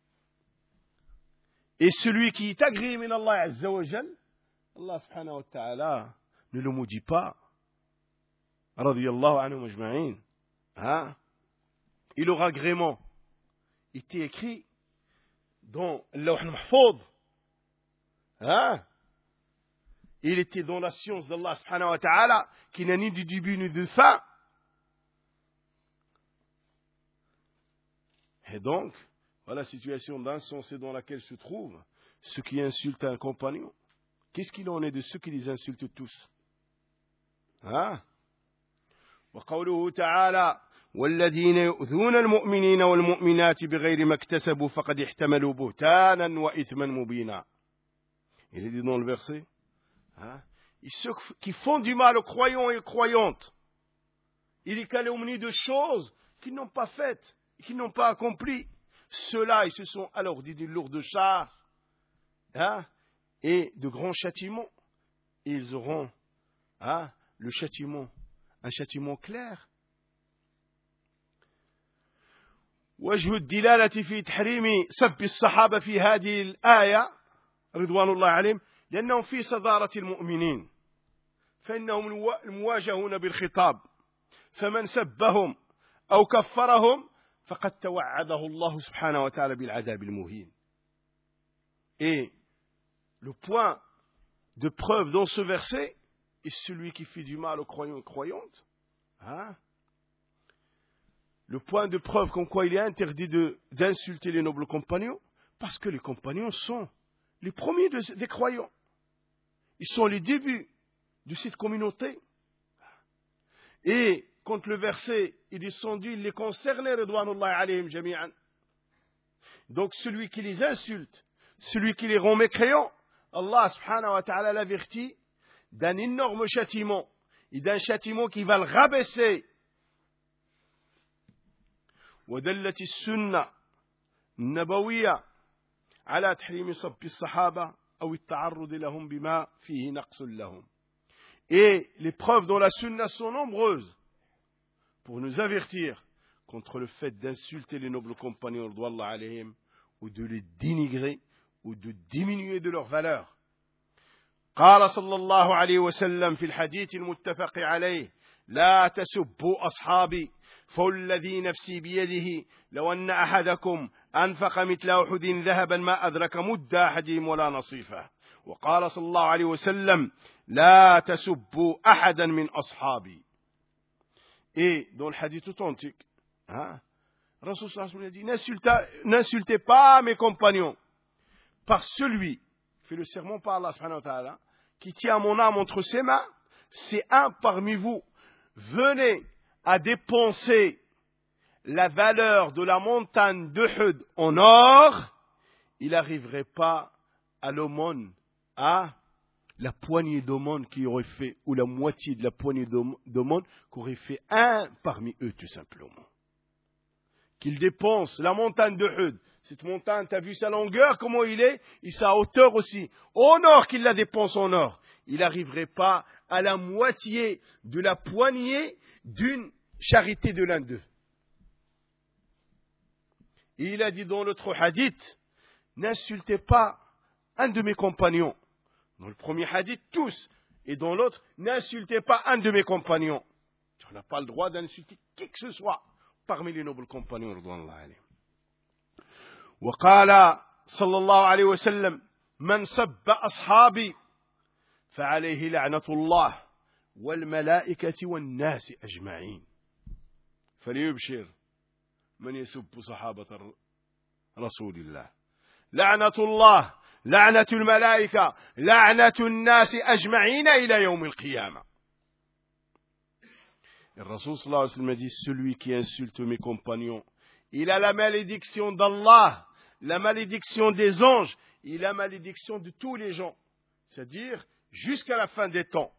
Et celui qui est agréé min Allah azza wa jal, Allah subhanahu wa ta'ala ne le maudit pas. Radiyallahu anhum ajma'in. Hein? Et leur agrément était écrit dans Lawh al-Mahfouz. Hein? Il était dans la science d'Allah subhanahu wa ta'ala qui n'a ni de début ni de fin. Et donc, voilà la situation d'insensé dans laquelle se trouvent ceux qui insultent un compagnon. Qu'est-ce qu'il en est de ceux qui les insultent tous? Hein? وقوله تعالى والذين يؤذون المؤمنين والمؤمنات بغير ما اكتسبوا فقد احتملوا بهتانا وإثما مبينا. Il est dit dans le verset, hein, et ceux qui font du mal aux croyants et aux croyantes, ils les calomnient de choses qu'ils n'ont pas faites, qu'ils n'ont pas accomplies. Ceux-là, ils se sont alors dit des lourdes charges, hein, et de grands châtiments. Et ils auront hein, le châtiment, un châtiment clair. وجه الدلالة في تحريم سب الصحابة في هذه الآية رضوان الله عليهم لأنهم في صدارة المؤمنين فإنهم المواجهون بالخطاب فمن سبهم أو كفرهم فقد توعده الله سبحانه وتعالى بالعذاب المهين. Et le point de preuve dans ce verset est celui qui fait du mal aux croyants et croyantes. Hein? Le point de preuve comme quoi il est interdit de, d'insulter les nobles compagnons, parce que les compagnons sont les premiers de, des croyants. Ils sont les débuts de cette communauté. Et quand le verset est descendu, il les concernait, ridwanullahi alayhim jami'an. Donc celui qui les insulte, celui qui les rend mécréants, Allah subhanahu wa ta'ala l'avertit d'un énorme châtiment, et d'un châtiment qui va le rabaisser. ودلت السنة النبوية على تحريم صب الصحابة أو التعرض لهم بما فيه نقص لهم. Et les preuves dans la sunna sont nombreuses pour nous avertir contre le fait d'insulter les nobles compagnons radiyallahu alayhim, ou de les dénigrer ou de diminuer de leur valeur. قال صلى الله عليه وسلم في الحديث المتفق عليه لا تسبوا أصحابي فوالذي نفسي بيده لو أن أحدكم أنفق مثل أحد ذهبا ما أدرك مد أحدهم ولا نصيفه. وقال صلى الله عليه وسلم لا تسبوا أحدا من أصحابي. Et dans le hadith authentique, hein, Rasul sallallahu alayhi wa sallam a dit n'insultez pas mes compagnons, par celui qui fait le serment par Allah subhanahu wa ta'ala, qui tient mon âme entre ses mains, c'est un parmi vous. Venez à dépenser la valeur de la montagne d'Uhud en or, il n'arriverait pas à l'aumône, à la poignée de monde qui aurait fait, ou la moitié de la poignée de monde qu'aurait fait un parmi eux, tout simplement. Qu'il dépense la montagne de Uhud. Cette montagne, tu as vu sa longueur, comment il est, et sa hauteur aussi. Au nord qu'il la dépense en or. Il n'arriverait pas à la moitié de la poignée d'une charité de l'un d'eux. Et il a dit dans l'autre hadith, n'insultez pas un de mes compagnons. Dans le premier hadith, tous. Et dans l'autre, n'insultez pas un de mes compagnons. Tu n'as pas le droit d'insulter qui que ce soit parmi les nobles compagnons. وقال صلى الله عليه وسلم من سب أصحابي فعليه لعنة الله والملائكة والناس أجمعين فليبشر من يسب صحابة رسول الله لعنة الله لعنة الملائكة لعنة الناس أجمعين إلى يوم القيامة. Le Rasul sallallahu alayhi wa sallam dit, celui qui insulte mes compagnons, il a la malédiction d'Allah, la malédiction des anges, et la malédiction de tous les gens. C'est-à-dire, jusqu'à la fin des temps.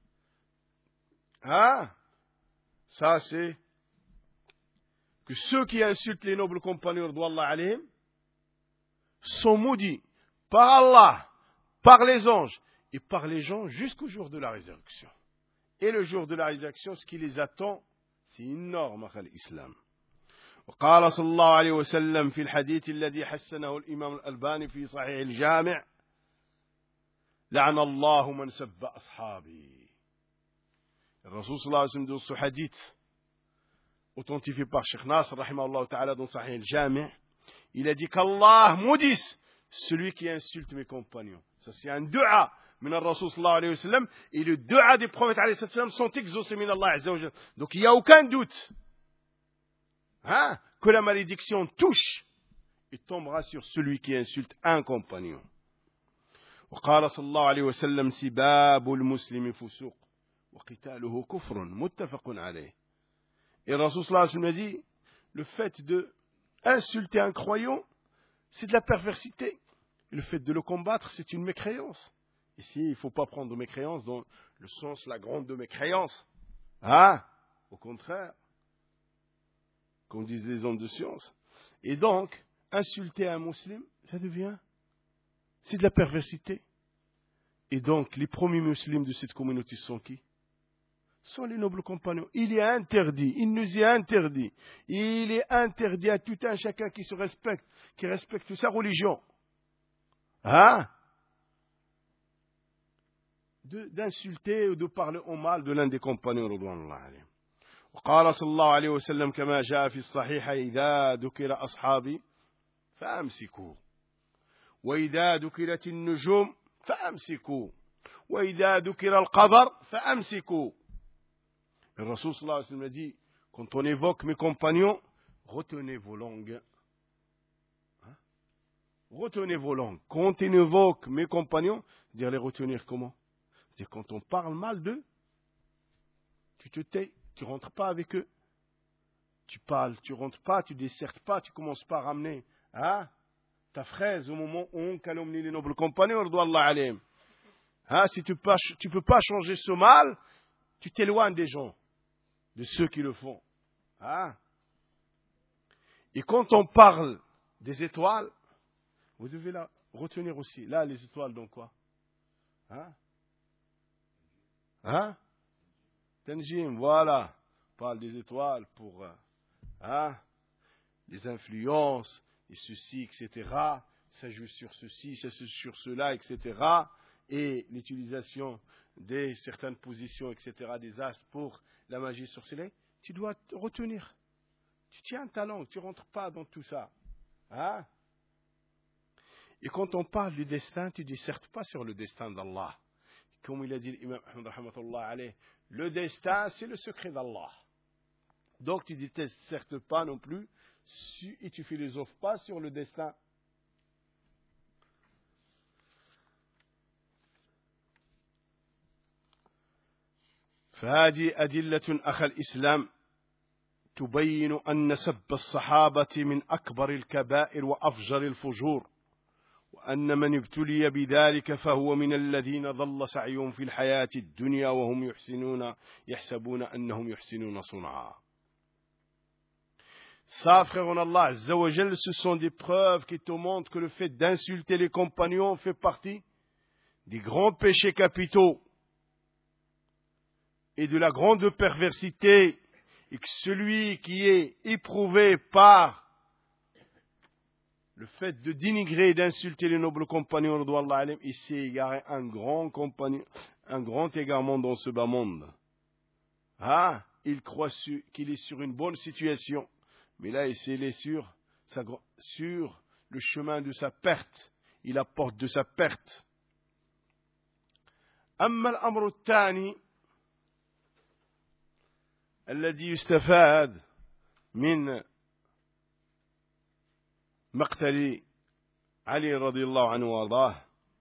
Hein? Ça, c'est que ceux qui insultent les nobles compagnons d'Allah alayhim sont maudits par Allah, par les anges et par les gens jusqu'au jour de la résurrection. Et le jour de la résurrection, ce qui les attend, c'est énorme à l'islam. وقال صلى الله عليه وسلم في الحديث الذي حسنه الإمام الألباني في صحيح الجامع لعن الله من سب أصحابي. الرسول صلى الله عليه وسلم dans ce hadith authentifié par Cheikh Nasr rahimahullah ta'ala dans Sahih al-Jami', il a dit qu'Allah maudisse celui qui insulte mes compagnons. Ça c'est un dua min al-Rasul sallallahu alayhi wa sallam, et le dua des prophètes alayhi wa sallam sont exaucés min Allah azza wa jalla. Donc il n'y a aucun doute hein, que la malédiction touche et tombera sur celui qui insulte un compagnon. وقال صلى الله عليه وسلم سباب المسلم فسوق وقتاله كفر متفق عليه. Et le Rasul sallallahu alayhi wa sallam a dit, le fait de insulter un croyant, c'est de la perversité. Le fait de le combattre, c'est une mécréance. Ici, il ne faut pas prendre mécréance dans le sens, la grande de mécréance. Hein? Au contraire, comme disent les hommes de science. Et donc, insulter un musulman, ça devient, c'est de la perversité. Et donc, les premiers musulmans de cette communauté sont qui? Sont les nobles compagnons. Il est interdit, il nous est interdit. Il est interdit à tout un chacun qui se respecte, qui respecte sa religion. Hein? De, d'insulter ou de parler au mal de l'un des compagnons. وقال صلى الله عليه وسلم كما جاء في الصحيح إذا ذكر أصحابي فأمسكوا وإذا ذكرت النجوم فأمسكوا وإذا ذكر القدر فأمسكوا. Le Rasul sallallahu alayhi wa sallam a dit, quand on évoque mes compagnons, retenez vos langues. Hein? Retenez vos langues. Quand on évoque mes compagnons, dire les retenir comment? C'est quand on parle mal d'eux, tu te tais, tu ne rentres pas avec eux. Tu parles, tu ne rentres pas, tu ne dessertes pas, tu ne commences pas à ramener hein, ta fraise au moment où on calomnie les nobles compagnons. Hein, si tu ne peux pas changer ce mal, tu t'éloignes des gens, de ceux qui le font. Hein. Et quand on parle des étoiles, vous devez la retenir aussi. Là, les étoiles, donc quoi? Hein? Hein? Tanjim, voilà. On parle des étoiles pour hein, les influences, et ceci, et cetera. Ça joue sur ceci, ça joue sur cela, et cetera. Et l'utilisation de certaines positions, et cetera, des astres pour la magie sorcellerie, tu dois te retenir. Tu tiens ta langue, tu ne rentres pas dans tout ça. Hein? Et quand on parle du destin, tu ne dissertes pas sur le destin d'Allah. Comme il a dit l'imam Ahmad rahmatullah alayh, le destin, c'est le secret d'Allah. Donc tu ne dissertes pas non plus et tu ne philosophes pas sur le destin. فهذه أدلة أخ الإسلام تبين أن سب الصحابة من أكبر الكبائر وأفجر الفجور وأن من ابتلي بذلك فهو من الذين ضل سعيهم في الحياة الدنيا وهم يحسنون يحسبون أنهم يحسنون صنعا. Ça, frère en Allah Azza wa Jal, ce sont des preuves qui te montrent que le fait d'insulter les compagnons fait partie des grands péchés capitaux et de la grande perversité, et que celui qui est éprouvé par le fait de dénigrer et d'insulter les nobles compagnons, il s'est égaré un grand compagnon, un grand égarement dans ce bas monde. Ah, il croit qu'il est sur une bonne situation, mais là, il est sur, sa, sur le chemin de sa perte. Il apporte de sa perte. أما الأمر الثاني الذي يستفاد من مقتل علي رضي الله عنه وارضاه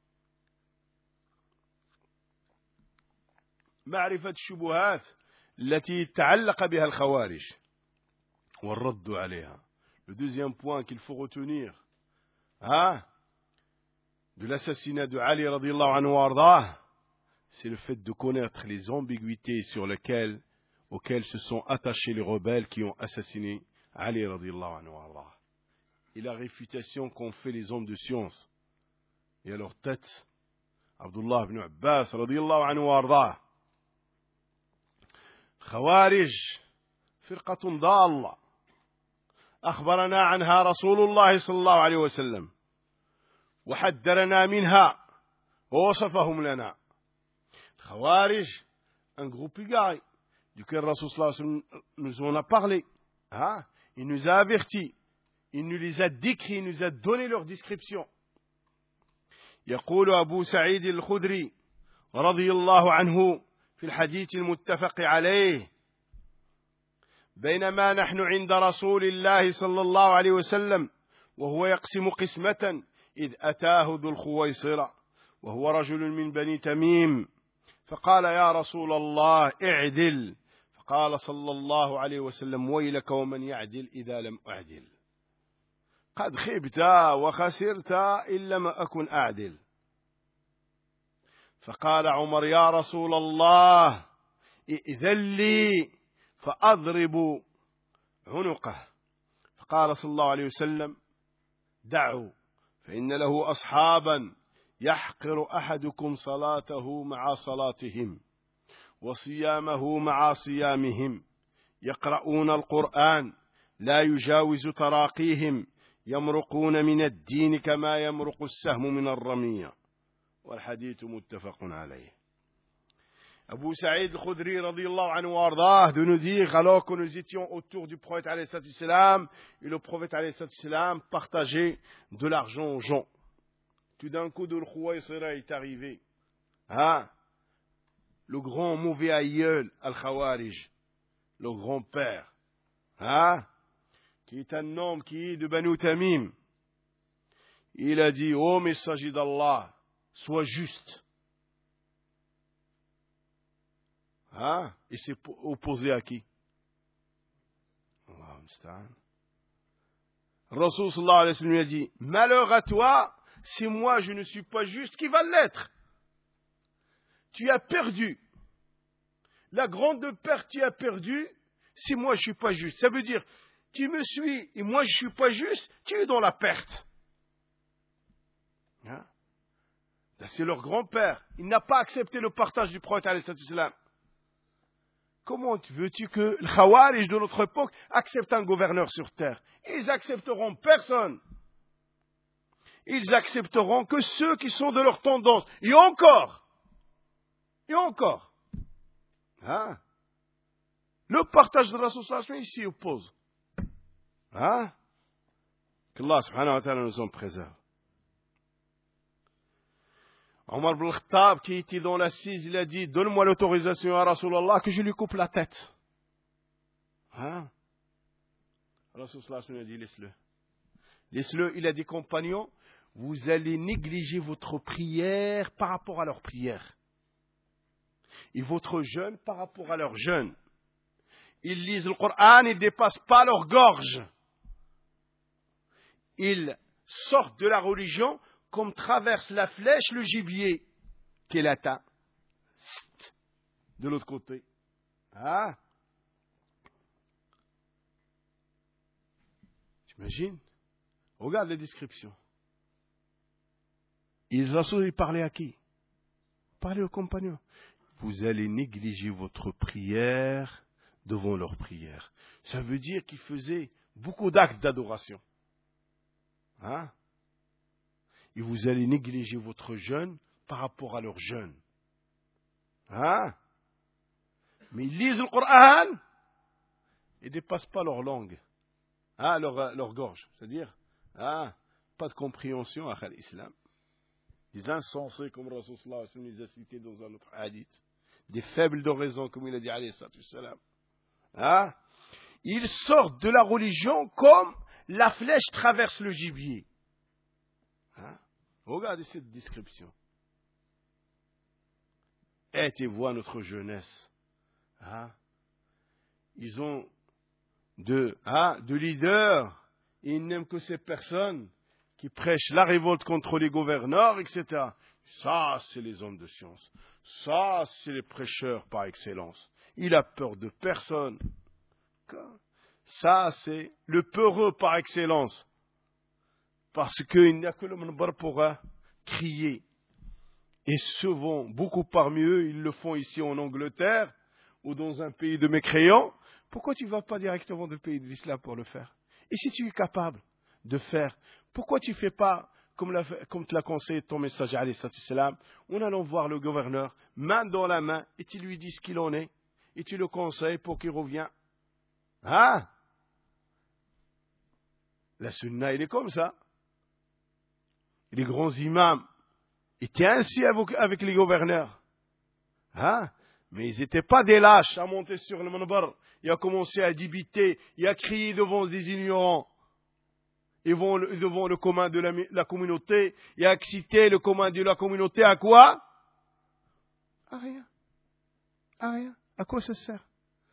معرفة الشبهات التي تعلق بها الخوارج والرد عليها. Le deuxième point qu'il faut retenir hein, de l'assassinat de Ali radiallahu anhu wardah, c'est le fait de connaître les ambiguïtés sur lesquelles, auxquelles se sont attachés les rebelles qui ont assassiné Ali radiallahu anhu wardah. Et la réfutation qu'ont fait les hommes de science. Et à leur tête, Abdullah ibn Abbas radiallahu anhu wardah. خوارج فرقة ضالة أخبرنا عنها رسول الله صلى الله عليه وسلم وحذرنا منها ووصفهم لنا. Khawarij, un groupe égaré, duquel Rasul sallallahu alayhi wa sallam nous en a parlé. Hein? Il nous a avertis, il nous les a décrits, il nous a donné leur description. يقول أبو سعيد الخدري رضي الله عنه في الحديث المتفق عليه: بينما نحن عند رسول الله صلى الله عليه وسلم وهو يقسم قسمة إذ أتاه ذو الخويصرة وهو رجل من بني تميم فقال: يا رسول الله اعدل. فقال صلى الله عليه وسلم: ويلك ومن يعدل إذا لم أعدل، قد خبت وخسرت إن لم أكن أعدل. فقال عمر: يا رسول الله ائذن لي فأضرب عنقه. فقال صلى الله عليه وسلم: دعوا فإن له أصحابا يحقر أحدكم صلاته مع صلاتهم وصيامه مع صيامهم يقرؤون القرآن لا يجاوز تراقيهم يمرقون من الدين كما يمرق السهم من الرمية. والحديث متفق عليه. Abu Saïd al-Khudri radiyallahu anhu wardah de nous dire, alors que nous étions autour du prophète alayhi salatu wassalam, et le prophète alayhi salatu wassalam partageait de l'argent aux gens. Tout d'un coup, Dhul Khuwaysira est arrivé. Hein? Le grand mauvais aïeul al-Khawarij, le grand-père, hein? Qui est un homme qui est de Banu Tamim. Il a dit: ô messager d'Allah, sois juste. Hein? Et c'est opposé à qui? Allah musta'an. Rasul sallallahu alayhi wa sallam lui a dit: malheur à toi, si moi je ne suis pas juste, qui va l'être? Tu as perdu. La grande perte, tu as perdu si moi je ne suis pas juste. Ça veut dire, tu me suis et moi je ne suis pas juste, tu es dans la perte. Hein? C'est leur grand-père. Il n'a pas accepté le partage du prophète alayhi salatu wassalam. Comment veux-tu que le Khawarij de notre époque accepte un gouverneur sur terre? Ils accepteront personne. Ils accepteront que ceux qui sont de leur tendance. Et encore. Et encore. Hein? Le partage de l'association ici oppose. Hein? Qu'Allah subhanahu wa ta'ala nous en préserve. Omar ibn al-Khattab, qui était dans l'assise, il a dit: donne-moi l'autorisation à Rasulallah que je lui coupe la tête. Hein? Rasulallah a dit: laisse-le. Laisse-le. Il a des compagnons: vous allez négliger votre prière par rapport à leur prière. Et votre jeûne par rapport à leur jeûne. Ils lisent le Coran, ils ne dépassent pas leur gorge. Ils sortent de la religion comme traverse la flèche le gibier qu'elle atteint. De l'autre côté. Ah. T'imagines? Regarde les descriptions. Il Rasoul, il parlait à qui? Il parlait aux compagnons. Vous allez négliger votre prière devant leur prière. Ça veut dire qu'ils faisaient beaucoup d'actes d'adoration. Hein? Et vous allez négliger votre jeûne par rapport à leur jeûne. Hein? Mais ils lisent le Coran, ils ne dépassent pas leur langue, hein, leur, leur gorge. C'est-à-dire, hein, pas de compréhension à l'islam. Des insensés, comme Rasulullah les a cités dans un autre hadith. Des faibles d'oraison, comme il a dit, alayhi salam. Hein? Ils sortent de la religion comme la flèche traverse le gibier. Hein? Regardez cette description. Et tu vois notre jeunesse. Hein? Ils ont de, hein, de leaders, et ils n'aiment que ces personnes qui prêchent la révolte contre les gouverneurs, et cetera. Ça, c'est les hommes de science. Ça, c'est les prêcheurs par excellence. Il a peur de personne. Ça, c'est le peureux par excellence. Parce qu'il n'y a que le manbar pour crier. Et souvent, beaucoup parmi eux, ils le font ici en Angleterre ou dans un pays de mécréants. Pourquoi tu ne vas pas directement dans le pays de l'islam pour le faire? Et si tu es capable de faire, pourquoi tu ne fais pas comme, la, comme te l'a conseillé ton messager, alayhi salam, en allant voir le gouverneur, main dans la main, et tu lui dis ce qu'il en est, et tu le conseilles pour qu'il revienne. Hein? La sunna, il est comme ça. Les grands imams étaient ainsi avec les gouverneurs. Hein? Mais ils n'étaient pas des lâches à monter sur le manbar et à commencer à débiter et à crier devant des ignorants. Devant le, devant le commun de la, la communauté et à exciter le commun de la communauté à quoi? À rien. À rien. À quoi ça sert?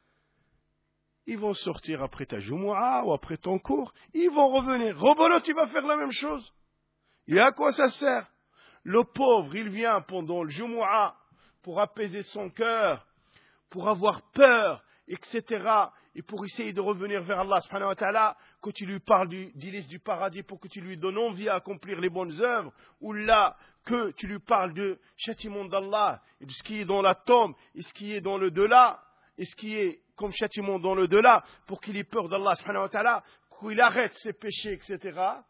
Ils vont sortir après ta Jumu'ah ou après ton cours. Ils vont revenir. Robolo, tu vas faire la même chose. Et à quoi ça sert? Le pauvre, il vient pendant le Jumu'ah pour apaiser son cœur, pour avoir peur, et cetera. Et pour essayer de revenir vers Allah subhanahu wa ta'ala, que tu lui parles du délice du paradis pour que tu lui donnes envie à accomplir les bonnes œuvres, ou là, que tu lui parles de châtiment d'Allah, et de ce qui est dans la tombe, et ce qui est dans le delà, et ce qui est comme châtiment dans le delà, pour qu'il ait peur d'Allah subhanahu wa ta'ala, qu'il arrête ses péchés, et cetera.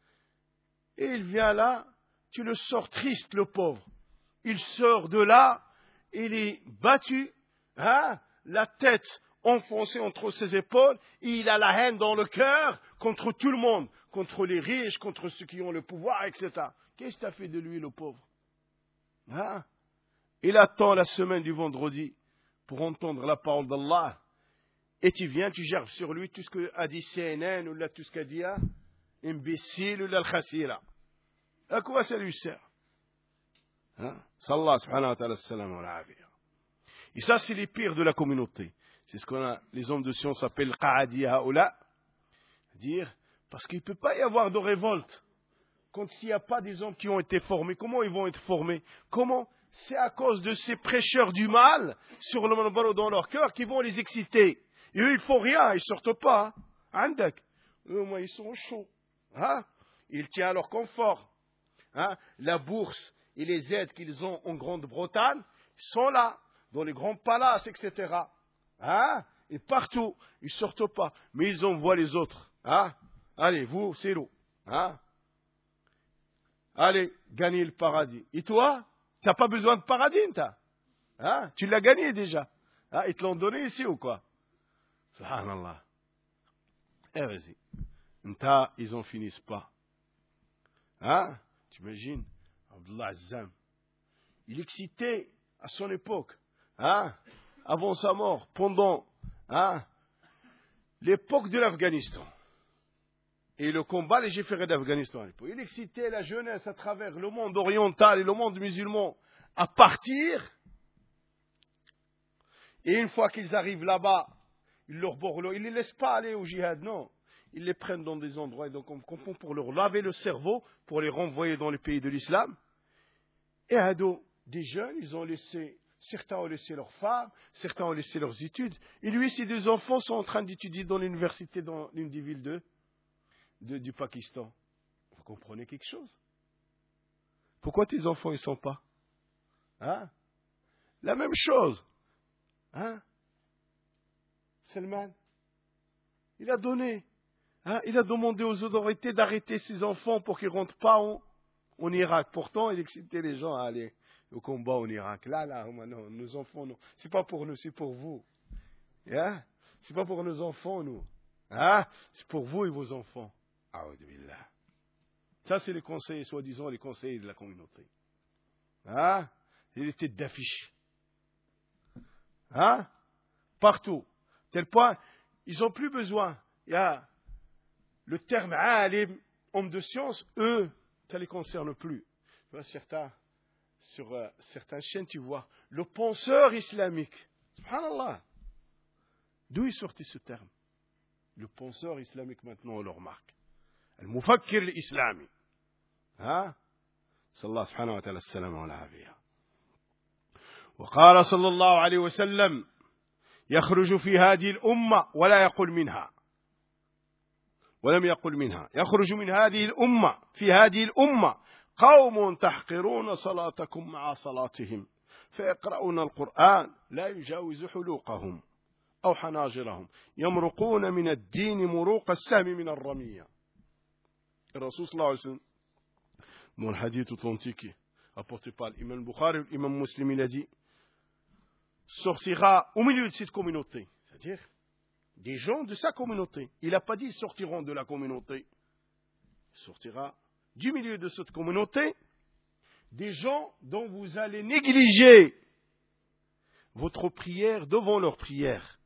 Et il vient là, tu le sors triste, le pauvre. Il sort de là, il est battu, hein, la tête enfoncée entre ses épaules, et il a la haine dans le cœur contre tout le monde, contre les riches, contre ceux qui ont le pouvoir, et cetera. Qu'est-ce que tu as fait de lui, le pauvre? Hein? Il attend la semaine du vendredi pour entendre la parole d'Allah, et tu viens, tu gerbes sur lui tout ce qu'a dit C N N, ou là, tout ce qu'a dit hein, imbécile, ou là, le khassira. À quoi ça lui sert? Hein? Sallallahu subhanahu wa ta'ala salam wa l'afiyah. Et ça, c'est les pires de la communauté. C'est ce qu'on a, les hommes de science appellent qa'adi haoula. Dire, parce qu'il ne peut pas y avoir de révolte. Quand il n'y a pas des hommes qui ont été formés, comment ils vont être formés? Comment? C'est à cause de ces prêcheurs du mal sur le manbar dans leur cœur qui vont les exciter. Et eux, ils ne font rien, ils ne sortent pas. Hein? Eux, moi, ils sont chauds. Hein? Ils tiennent à leur confort. Hein? La bourse et les aides qu'ils ont en Grande-Bretagne sont là, dans les grands palaces, et cetera. Hein? Et partout, ils ne sortent pas. Mais ils envoient les autres. Hein? Allez, vous, c'est l'eau. Hein? Allez, gagnez le paradis. Et toi, tu n'as pas besoin de paradis, t'as. Hein? Tu l'as gagné déjà. Hein? Ils te l'ont donné ici ou quoi? Subhanallah. Eh, vas-y. T'as, ils n'en finissent pas. Hein? Tu imagines? Abdullah Azzam. Il excitait à son époque. Hein? Avant sa mort, pendant hein, l'époque de l'Afghanistan. Et le combat, les géférés d'Afghanistan. Il excitait la jeunesse à travers le monde oriental et le monde musulman à partir. Et une fois qu'ils arrivent là-bas, ils leur borlent. Ils ne les laissent pas aller au jihad, non. ils les prennent dans des endroits, et donc on comprend, pour leur laver le cerveau, pour les renvoyer dans les pays de l'islam. Et ados, des jeunes, ils ont laissé, certains ont laissé leurs femmes, certains ont laissé leurs études. Et lui, ses deux enfants sont en train d'étudier dans l'université dans l'une des villes de, de, du Pakistan. Vous comprenez quelque chose? Pourquoi tes enfants ils ne sont pas? Hein? La même chose. Hein? Salman, il a donné, hein? Il a demandé aux autorités d'arrêter ses enfants pour qu'ils ne rentrent pas en, en Irak. Pourtant, il excitait les gens à aller au combat en Irak. Là, là, non, nos enfants, non. C'est pas pour nous, c'est pour vous. Hein? C'est pas pour nos enfants, nous. Hein? C'est pour vous et vos enfants. Aoudubillah. Ça, c'est les conseillers, soi-disant, les conseillers de la communauté. Hein? Il était d'affiche. Hein? Partout. Tel point, ils n'ont plus besoin. Il y a le terme alim, homme de science, eux, ça ne les concerne plus. Tu vois, certains, sur euh, certaines chaînes, tu vois, le penseur islamique. Subhanallah. D'où est sorti ce terme? Le penseur islamique, maintenant, on le remarque. Al-Mufakkir al-Islami. ها صلى الله سبحانه وتعالى السلامة والعافية. وقال صلى الله عليه وسلم يخرج في هذه الأمة ولا يقل منها ولم يقل منها يخرج من هذه الأمة في هذه الأمة قوم تحقرون صلاتكم مع صلاتهم فيقرؤون القرآن لا يجاوز حلوقهم أو حناجرهم يمرقون من الدين مروق السهم من الرمية. الرسول صلى الله عليه وسلم dans le hadith authentique apporté par l'imam Bukhari, l'imam Muslim, il a dit, sortira au milieu de cette communauté, c'est-à-dire des gens de sa communauté. Il n'a pas dit sortiront de la communauté. Il sortira du milieu de cette communauté des gens dont vous allez négliger votre prière devant leur prière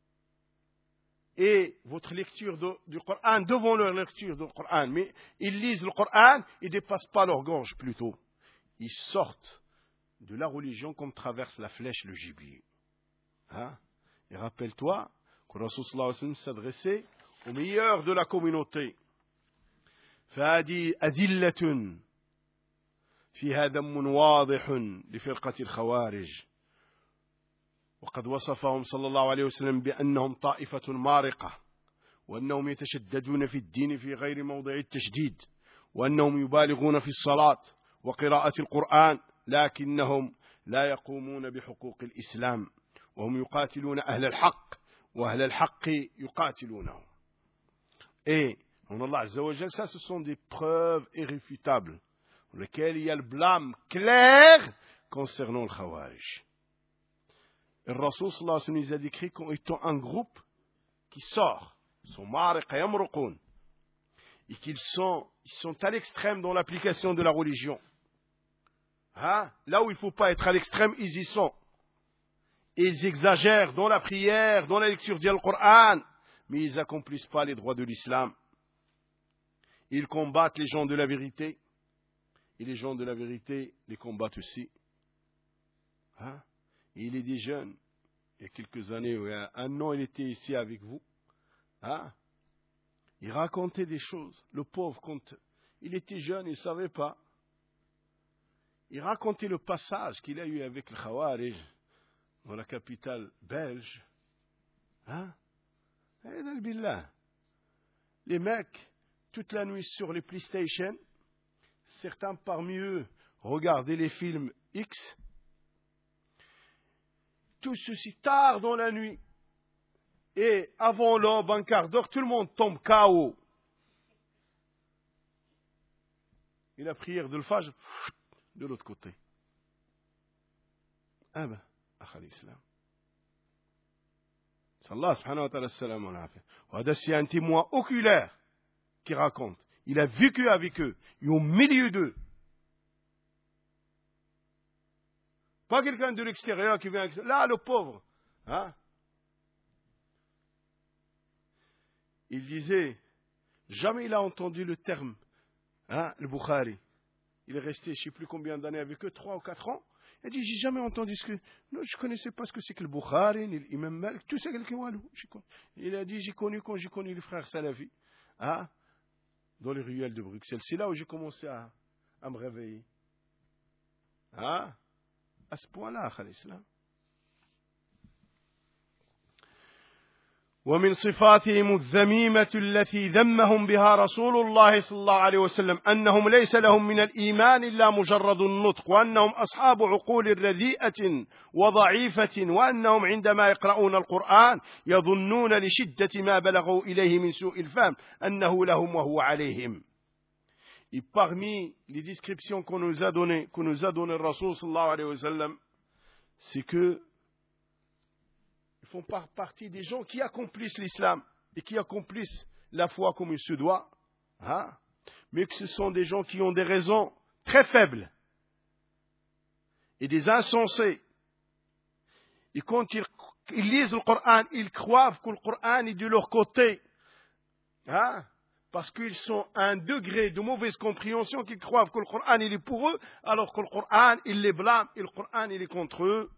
et votre lecture de, du Coran devant leur lecture du Coran. Mais ils lisent le Coran, ils ne dépassent pas leur gorge plutôt. Ils sortent de la religion comme traverse la flèche le gibier. Hein? Et rappelle-toi que Rasul sallallahu alayhi wa sallam s'adressait aux meilleurs de la communauté. فهذه أذلة فيها دم واضح لفرقة الخوارج. وقد وصفهم صلى الله عليه وسلم بأنهم طائفة مارقة وأنهم يتشددون في الدين في غير موضع التشديد وأنهم يبالغون في الصلاة وقراءة القرآن لكنهم لا يقومون بحقوق الإسلام وهم يقاتلون أهل الحق وأهل الحق يقاتلونهم. Et en Allah Azza wa Jal, ça ce sont des preuves irréfutables dans lesquelles il y a le blâme clair concernant le Khawarij. Le Rasul sallallahu alayhi wa sallam, il a décrit comme étant un groupe qui sort, ils sont mariq yamruqun, et qu'ils sont, ils sont à l'extrême dans l'application de la religion. Hein? Là où il ne faut pas être à l'extrême, ils y sont. Et ils exagèrent dans la prière, dans la lecture du Coran, mais ils n'accomplissent pas les droits de l'islam. Ils combattent les gens de la vérité, et les gens de la vérité les combattent aussi. Hein? Et il est des jeunes, il y a quelques années, il y a un an, il était ici avec vous. Hein? Il racontait des choses. Le pauvre, quand il était jeune, il ne savait pas. Il racontait le passage qu'il a eu avec le Khawarij dans la capitale belge. Hein? Et billah. Les mecs, toute la nuit sur les PlayStation, certains parmi eux regardaient les films X. Tout ceci tard dans la nuit. Et avant l'aube, un quart d'heure, tout le monde tombe K O. Et la prière de l'Fajr, de l'autre côté. Ah ben, akhal islam. Sallallahu subhanahu wa ta'ala salam wa l'afiyah. C'est un témoin oculaire qui raconte. Il a vécu avec eux. Et au milieu d'eux. Pas quelqu'un de l'extérieur qui vient avec... Là, le pauvre. Hein? Il disait, jamais il a entendu le terme, hein, le Bukhari. Il est resté, je ne sais plus combien d'années avec eux, trois ou quatre ans. Il dit, j'ai jamais entendu ce que... Non, je ne connaissais pas ce que c'est que le Bukhari, ni l'imam Malik, tout ça, quelqu'un. Il a dit, j'ai connu quand j'ai connu les frères Salafi. hein, dans les ruelles de Bruxelles. C'est là où j'ai commencé à, à me réveiller. Hein? À ce point-là, l'islam. ومن صفاتهم الذميمة التي ذمهم بها رسول الله صلى الله عليه وسلم أنهم ليس لهم من الإيمان إلا مجرد النطق وأنهم أصحاب عقول رديئة وضعيفة وأنهم عندما يقرؤون القرآن يظنون لشدة ما بلغوا إليه من سوء الفهم أنه لهم وهو عليهم. Et parmi les descriptions qu'on nous a données, qu'on nous a donné le Rasul sallallahu alayhi wa sallam, c'est que ils font partie des gens qui accomplissent l'islam et qui accomplissent la foi comme il se doit, hein? Mais que ce sont des gens qui ont des raisons très faibles et des insensés. Et quand ils, ils lisent le Coran, ils croient que le Coran est de leur côté, hein? Parce qu'ils sont à un degré de mauvaise compréhension qu'ils croient que le Coran il est pour eux, alors que le Coran il les blâme et le Coran il est contre eux.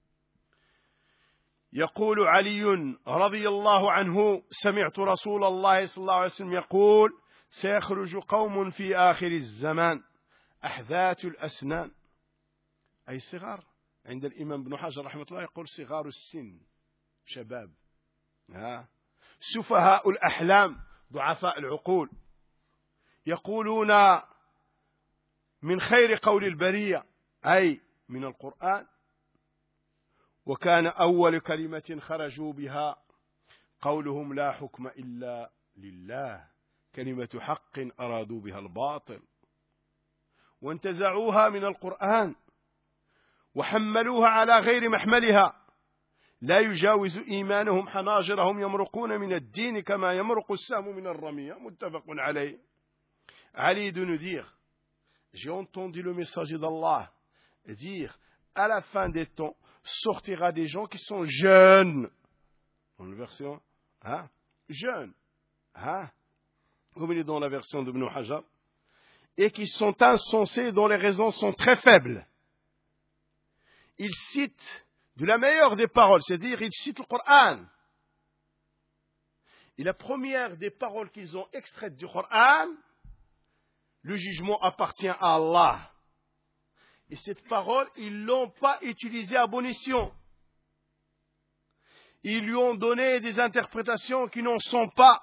يقول علي رضي الله عنه سمعت رسول الله صلى الله عليه وسلم يقول سيخرج قوم في آخر الزمان أحذاث الأسنان أي صغار. عند الإمام ابن حجر رحمه الله يقول صغار السن شباب، ها سفهاء الأحلام ضعفاء العقول يقولون من خير قول البرية أي من القرآن وكان أول كلمة خرجوا بها قولهم لا حكم إلا لله كلمة حق أرادوا بها الباطل وانتزعوها من القرآن وحملوها على غير محملها لا يجاوز إيمانهم حناجرهم يمرقون من الدين كما يمرق السهم من الرمية متفق عليه. Ali de nous dire, j'ai entendu le messager d'Allah dire à la fin des temps sortira des gens qui sont jeunes. Dans la version, hein, jeunes, hein, comme il est dans la version de Ibn Hajar, et qui sont insensés dont les raisons sont très faibles. Ils citent de la meilleure des paroles, c'est-à-dire ils citent le Coran. Et la première des paroles qu'ils ont extraites du Coran, le jugement appartient à Allah. Et cette parole, ils ne l'ont pas utilisée à bon escient. Ils lui ont donné des interprétations qui n'en sont pas.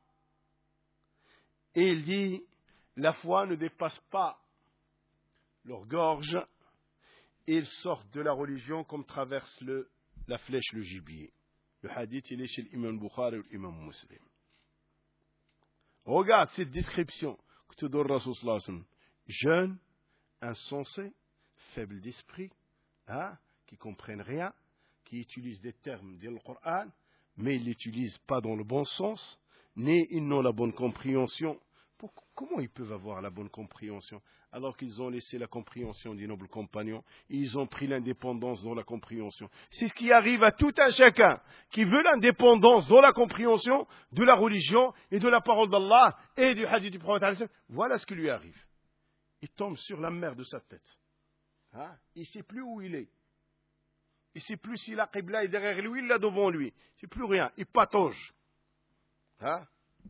Et il dit, la foi ne dépasse pas leur gorge. Et ils sortent de la religion comme traverse le, la flèche le gibier. Le hadith, il est chez l'imam Bukhari ou l'imam Muslim. Regarde cette description que te donne Rasul sallallahu alayhi wa sallam. Jeune, insensé, faible d'esprit, hein, qui ne comprennent rien, qui utilisent des termes du Coran, mais ils ne l'utilisent pas dans le bon sens, ni ils n'ont la bonne compréhension. Pourquoi, comment ils peuvent avoir la bonne compréhension alors qu'ils ont laissé la compréhension des nobles compagnons et ils ont pris l'indépendance dans la compréhension? C'est ce qui arrive à tout un chacun qui veut l'indépendance dans la compréhension de la religion et de la parole d'Allah et du hadith du prophète. Voilà ce qui lui arrive. Il tombe sur la mer de sa tête. Hein? Il ne sait plus où il est. Il ne sait plus si la Qibla est derrière lui, il est devant lui. Il ne sait plus rien. Il patauge. Hein?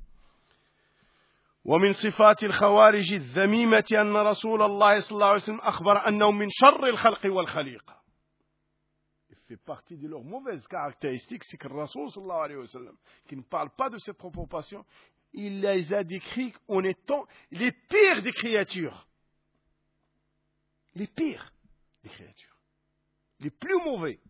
ومن صفات الخوارج الذميمة أن رسول الله صلى الله عليه وسلم أخبر أنهم من شر الخلق والخليقة. Il fait partie de leurs mauvaises caractéristiques, c'est que le Rasul sallallahu alayhi wa sallam, qui ne parle pas de cette proportion, il les a décrits en étant les pires des créatures. Les pires des créatures. Les plus mauvais.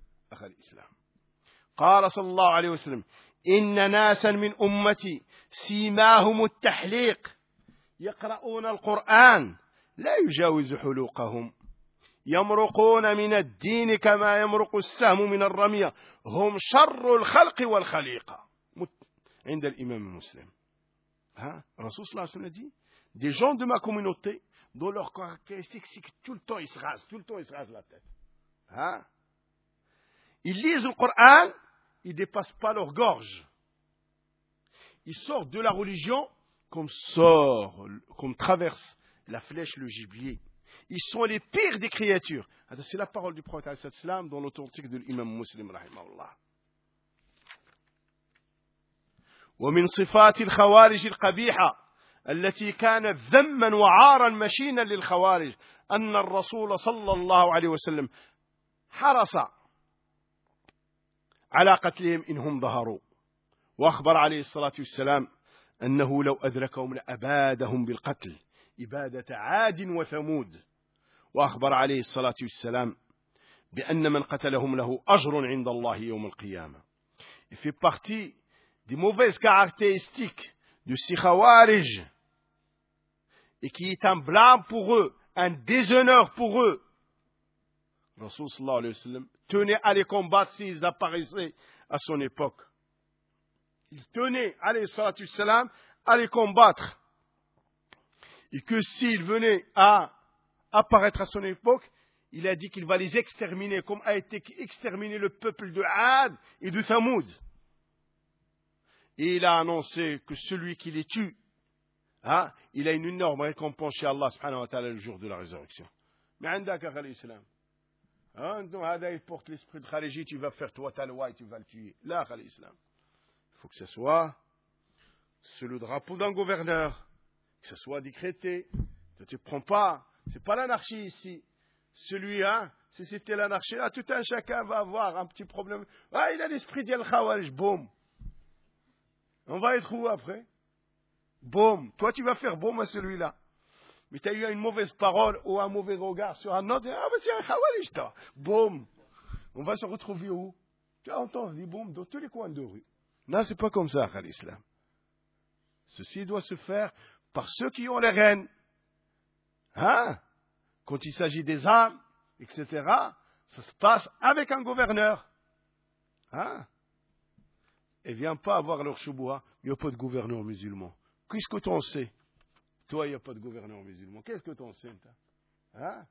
قال صلى الله عليه وسلم إن ناسا من أمتي سيماهم التحليق يقرؤون القرآن لا يجاوز حلوقهم يمرقون من الدين كما يمرق السهم من الرمية هم شر الخلق والخليقة عند الإمام مسلم. ها الرسول صلى الله عليه وسلم dit des gens de ma communauté dont leur caractéristique c'est que tout le temps ils se rasent, tout le temps ils se rasent la tête. Hein? Ils lisent le Coran, ils ne dépassent pas leur gorge. Ils sortent de la religion comme sort, comme traverse la flèche le gibier. Ils sont les pires des créatures. C'est la parole du prophète dans l'authentique de l'imam Muslim rahimahullah. ومن صفات الخوارج القبيحة التي كانت ذما وعارا مشينا للخوارج أن الرسول صلى الله عليه وسلم حرص على قتلهم إنهم ظهروا، وأخبر عليه الصلاة والسلام أنه لو أدركهم لأبادهم بالقتل إبادة عاد وثمود، وأخبر عليه الصلاة والسلام بأن من قتلهم له أجر عند الله يوم القيامة. Il fait partie des mauvaises caractéristiques de ces khawarij et qui est un blâme pour eux, un déshonneur pour eux. Rasul sallallahu alayhi wa sallam tenait à les combattre s'ils apparaissaient à son époque. Il tenait, alayhi salatu wassalam, à les combattre. Et que s'ils venaient à apparaître à son époque, il a dit qu'il va les exterminer, comme a été exterminé le peuple de Had et de Thamoud. Et il a annoncé que celui qui les tue, hein, il a une énorme récompense chez Allah subhanahu wa ta'ala le jour de la résurrection. Mais عندك à l'islam. Hein, donc, il porte l'esprit de Khariji, tu vas faire toi ta loi et tu vas le tuer. Là, à l'islam. Il faut que ce soit sur le drapeau d'un gouverneur, que ce soit décrété. Tu ne prends pas, c'est pas l'anarchie ici. Celui, hein, si c'était l'anarchie, là, tout un chacun va avoir un petit problème. Ah, il a l'esprit d'Yal Khawarij, boum. On va être où après? Boum. Toi, tu vas faire boum à celui-là. Mais tu as eu une mauvaise parole ou un mauvais regard sur un autre. Ah, mais c'est un Khawarij, toi. Boum. On va se retrouver où? Tu entends, dit boum, dans tous les coins de rue. Non, c'est pas comme ça, à l'islam. Ceci doit se faire par ceux qui ont les rênes. Hein? Quand il s'agit des armes, et cetera, ça se passe avec un gouverneur. Hein? Et viens pas avoir leur chouboua, il n'y a pas de gouverneur musulman. Qu'est-ce que tu en sais? Toi, il n'y a pas de gouverneur musulman. Qu'est-ce que tu en sais? Hein?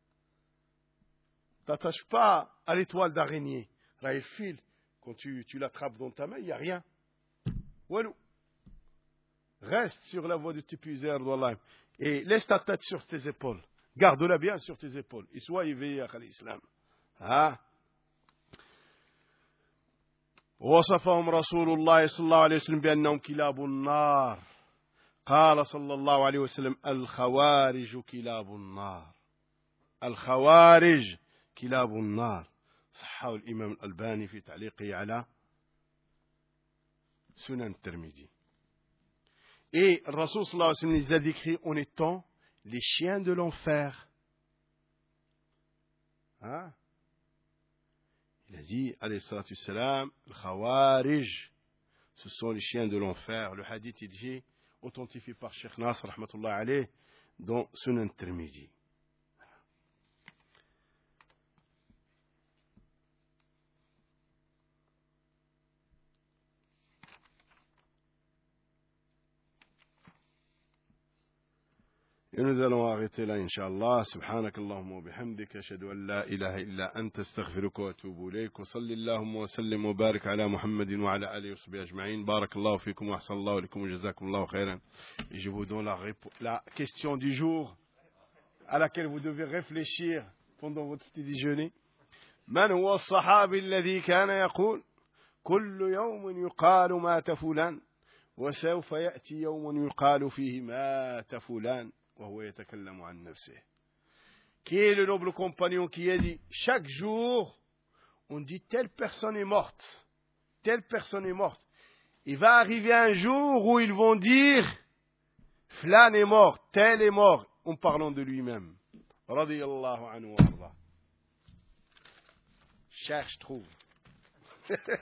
T'attaches pas à l'étoile d'araignée. Là, il file. Quand tu, tu l'attrapes dans ta main, il n'y a rien. Walou. Reste sur la voie de Tipuzer d'Allah. Et laisse ta tête sur tes épaules. Garde-la bien sur tes épaules. Et sois éveillé à l'islam. Ah. وصفهم رسول الله صلى الله عليه وسلم بأنهم كلاب النار. قال صلى الله عليه وسلم الخوارج كلاب النار. الخوارج كلاب النار. صححه الإمام الألباني في تعليقه على سنن الترمذي. Et le Rasul sallallahu alayhi wa sallam les a décrits en étant les chiens de l'enfer. Hein? Il a dit, alayhi salatu wassalam, le Khawarij, ce sont les chiens de l'enfer. Le hadith est dit, authentifié par Cheikh Nasr, rahmatullah alayh, dans Sunan Tirmidhi. Et nous allons arrêter là, Inch'Allah. Subhanak Allahumma wa bihamdik. Ashhadu an la ilaha illa anta astaghfiruka wa atubu ilayk. Wa salli Allahumma wa sallim wa barik ala Muhammadin wa ala alihi wa sahbihi ajma'in. Barakallahu fikum wa ahsanallahu ilaykum wa jazakumullahu khairan. Et je vous donne la, la question du jour à laquelle vous devez réfléchir pendant votre petit déjeuner. Man huwa as-sahabi alladhi kana yaqul kullu yawmin yuqalu mata fulan wa sawfa ya'ti yawmun yuqalu fihi mata fulan. Qui est le noble compagnon qui a dit chaque jour on dit telle personne est morte, telle personne est morte. Il va arriver un jour où ils vont dire Flan est mort, tel est mort, en parlant de lui-même. Radiyallahu anhu wa arda. Cherche, trouve.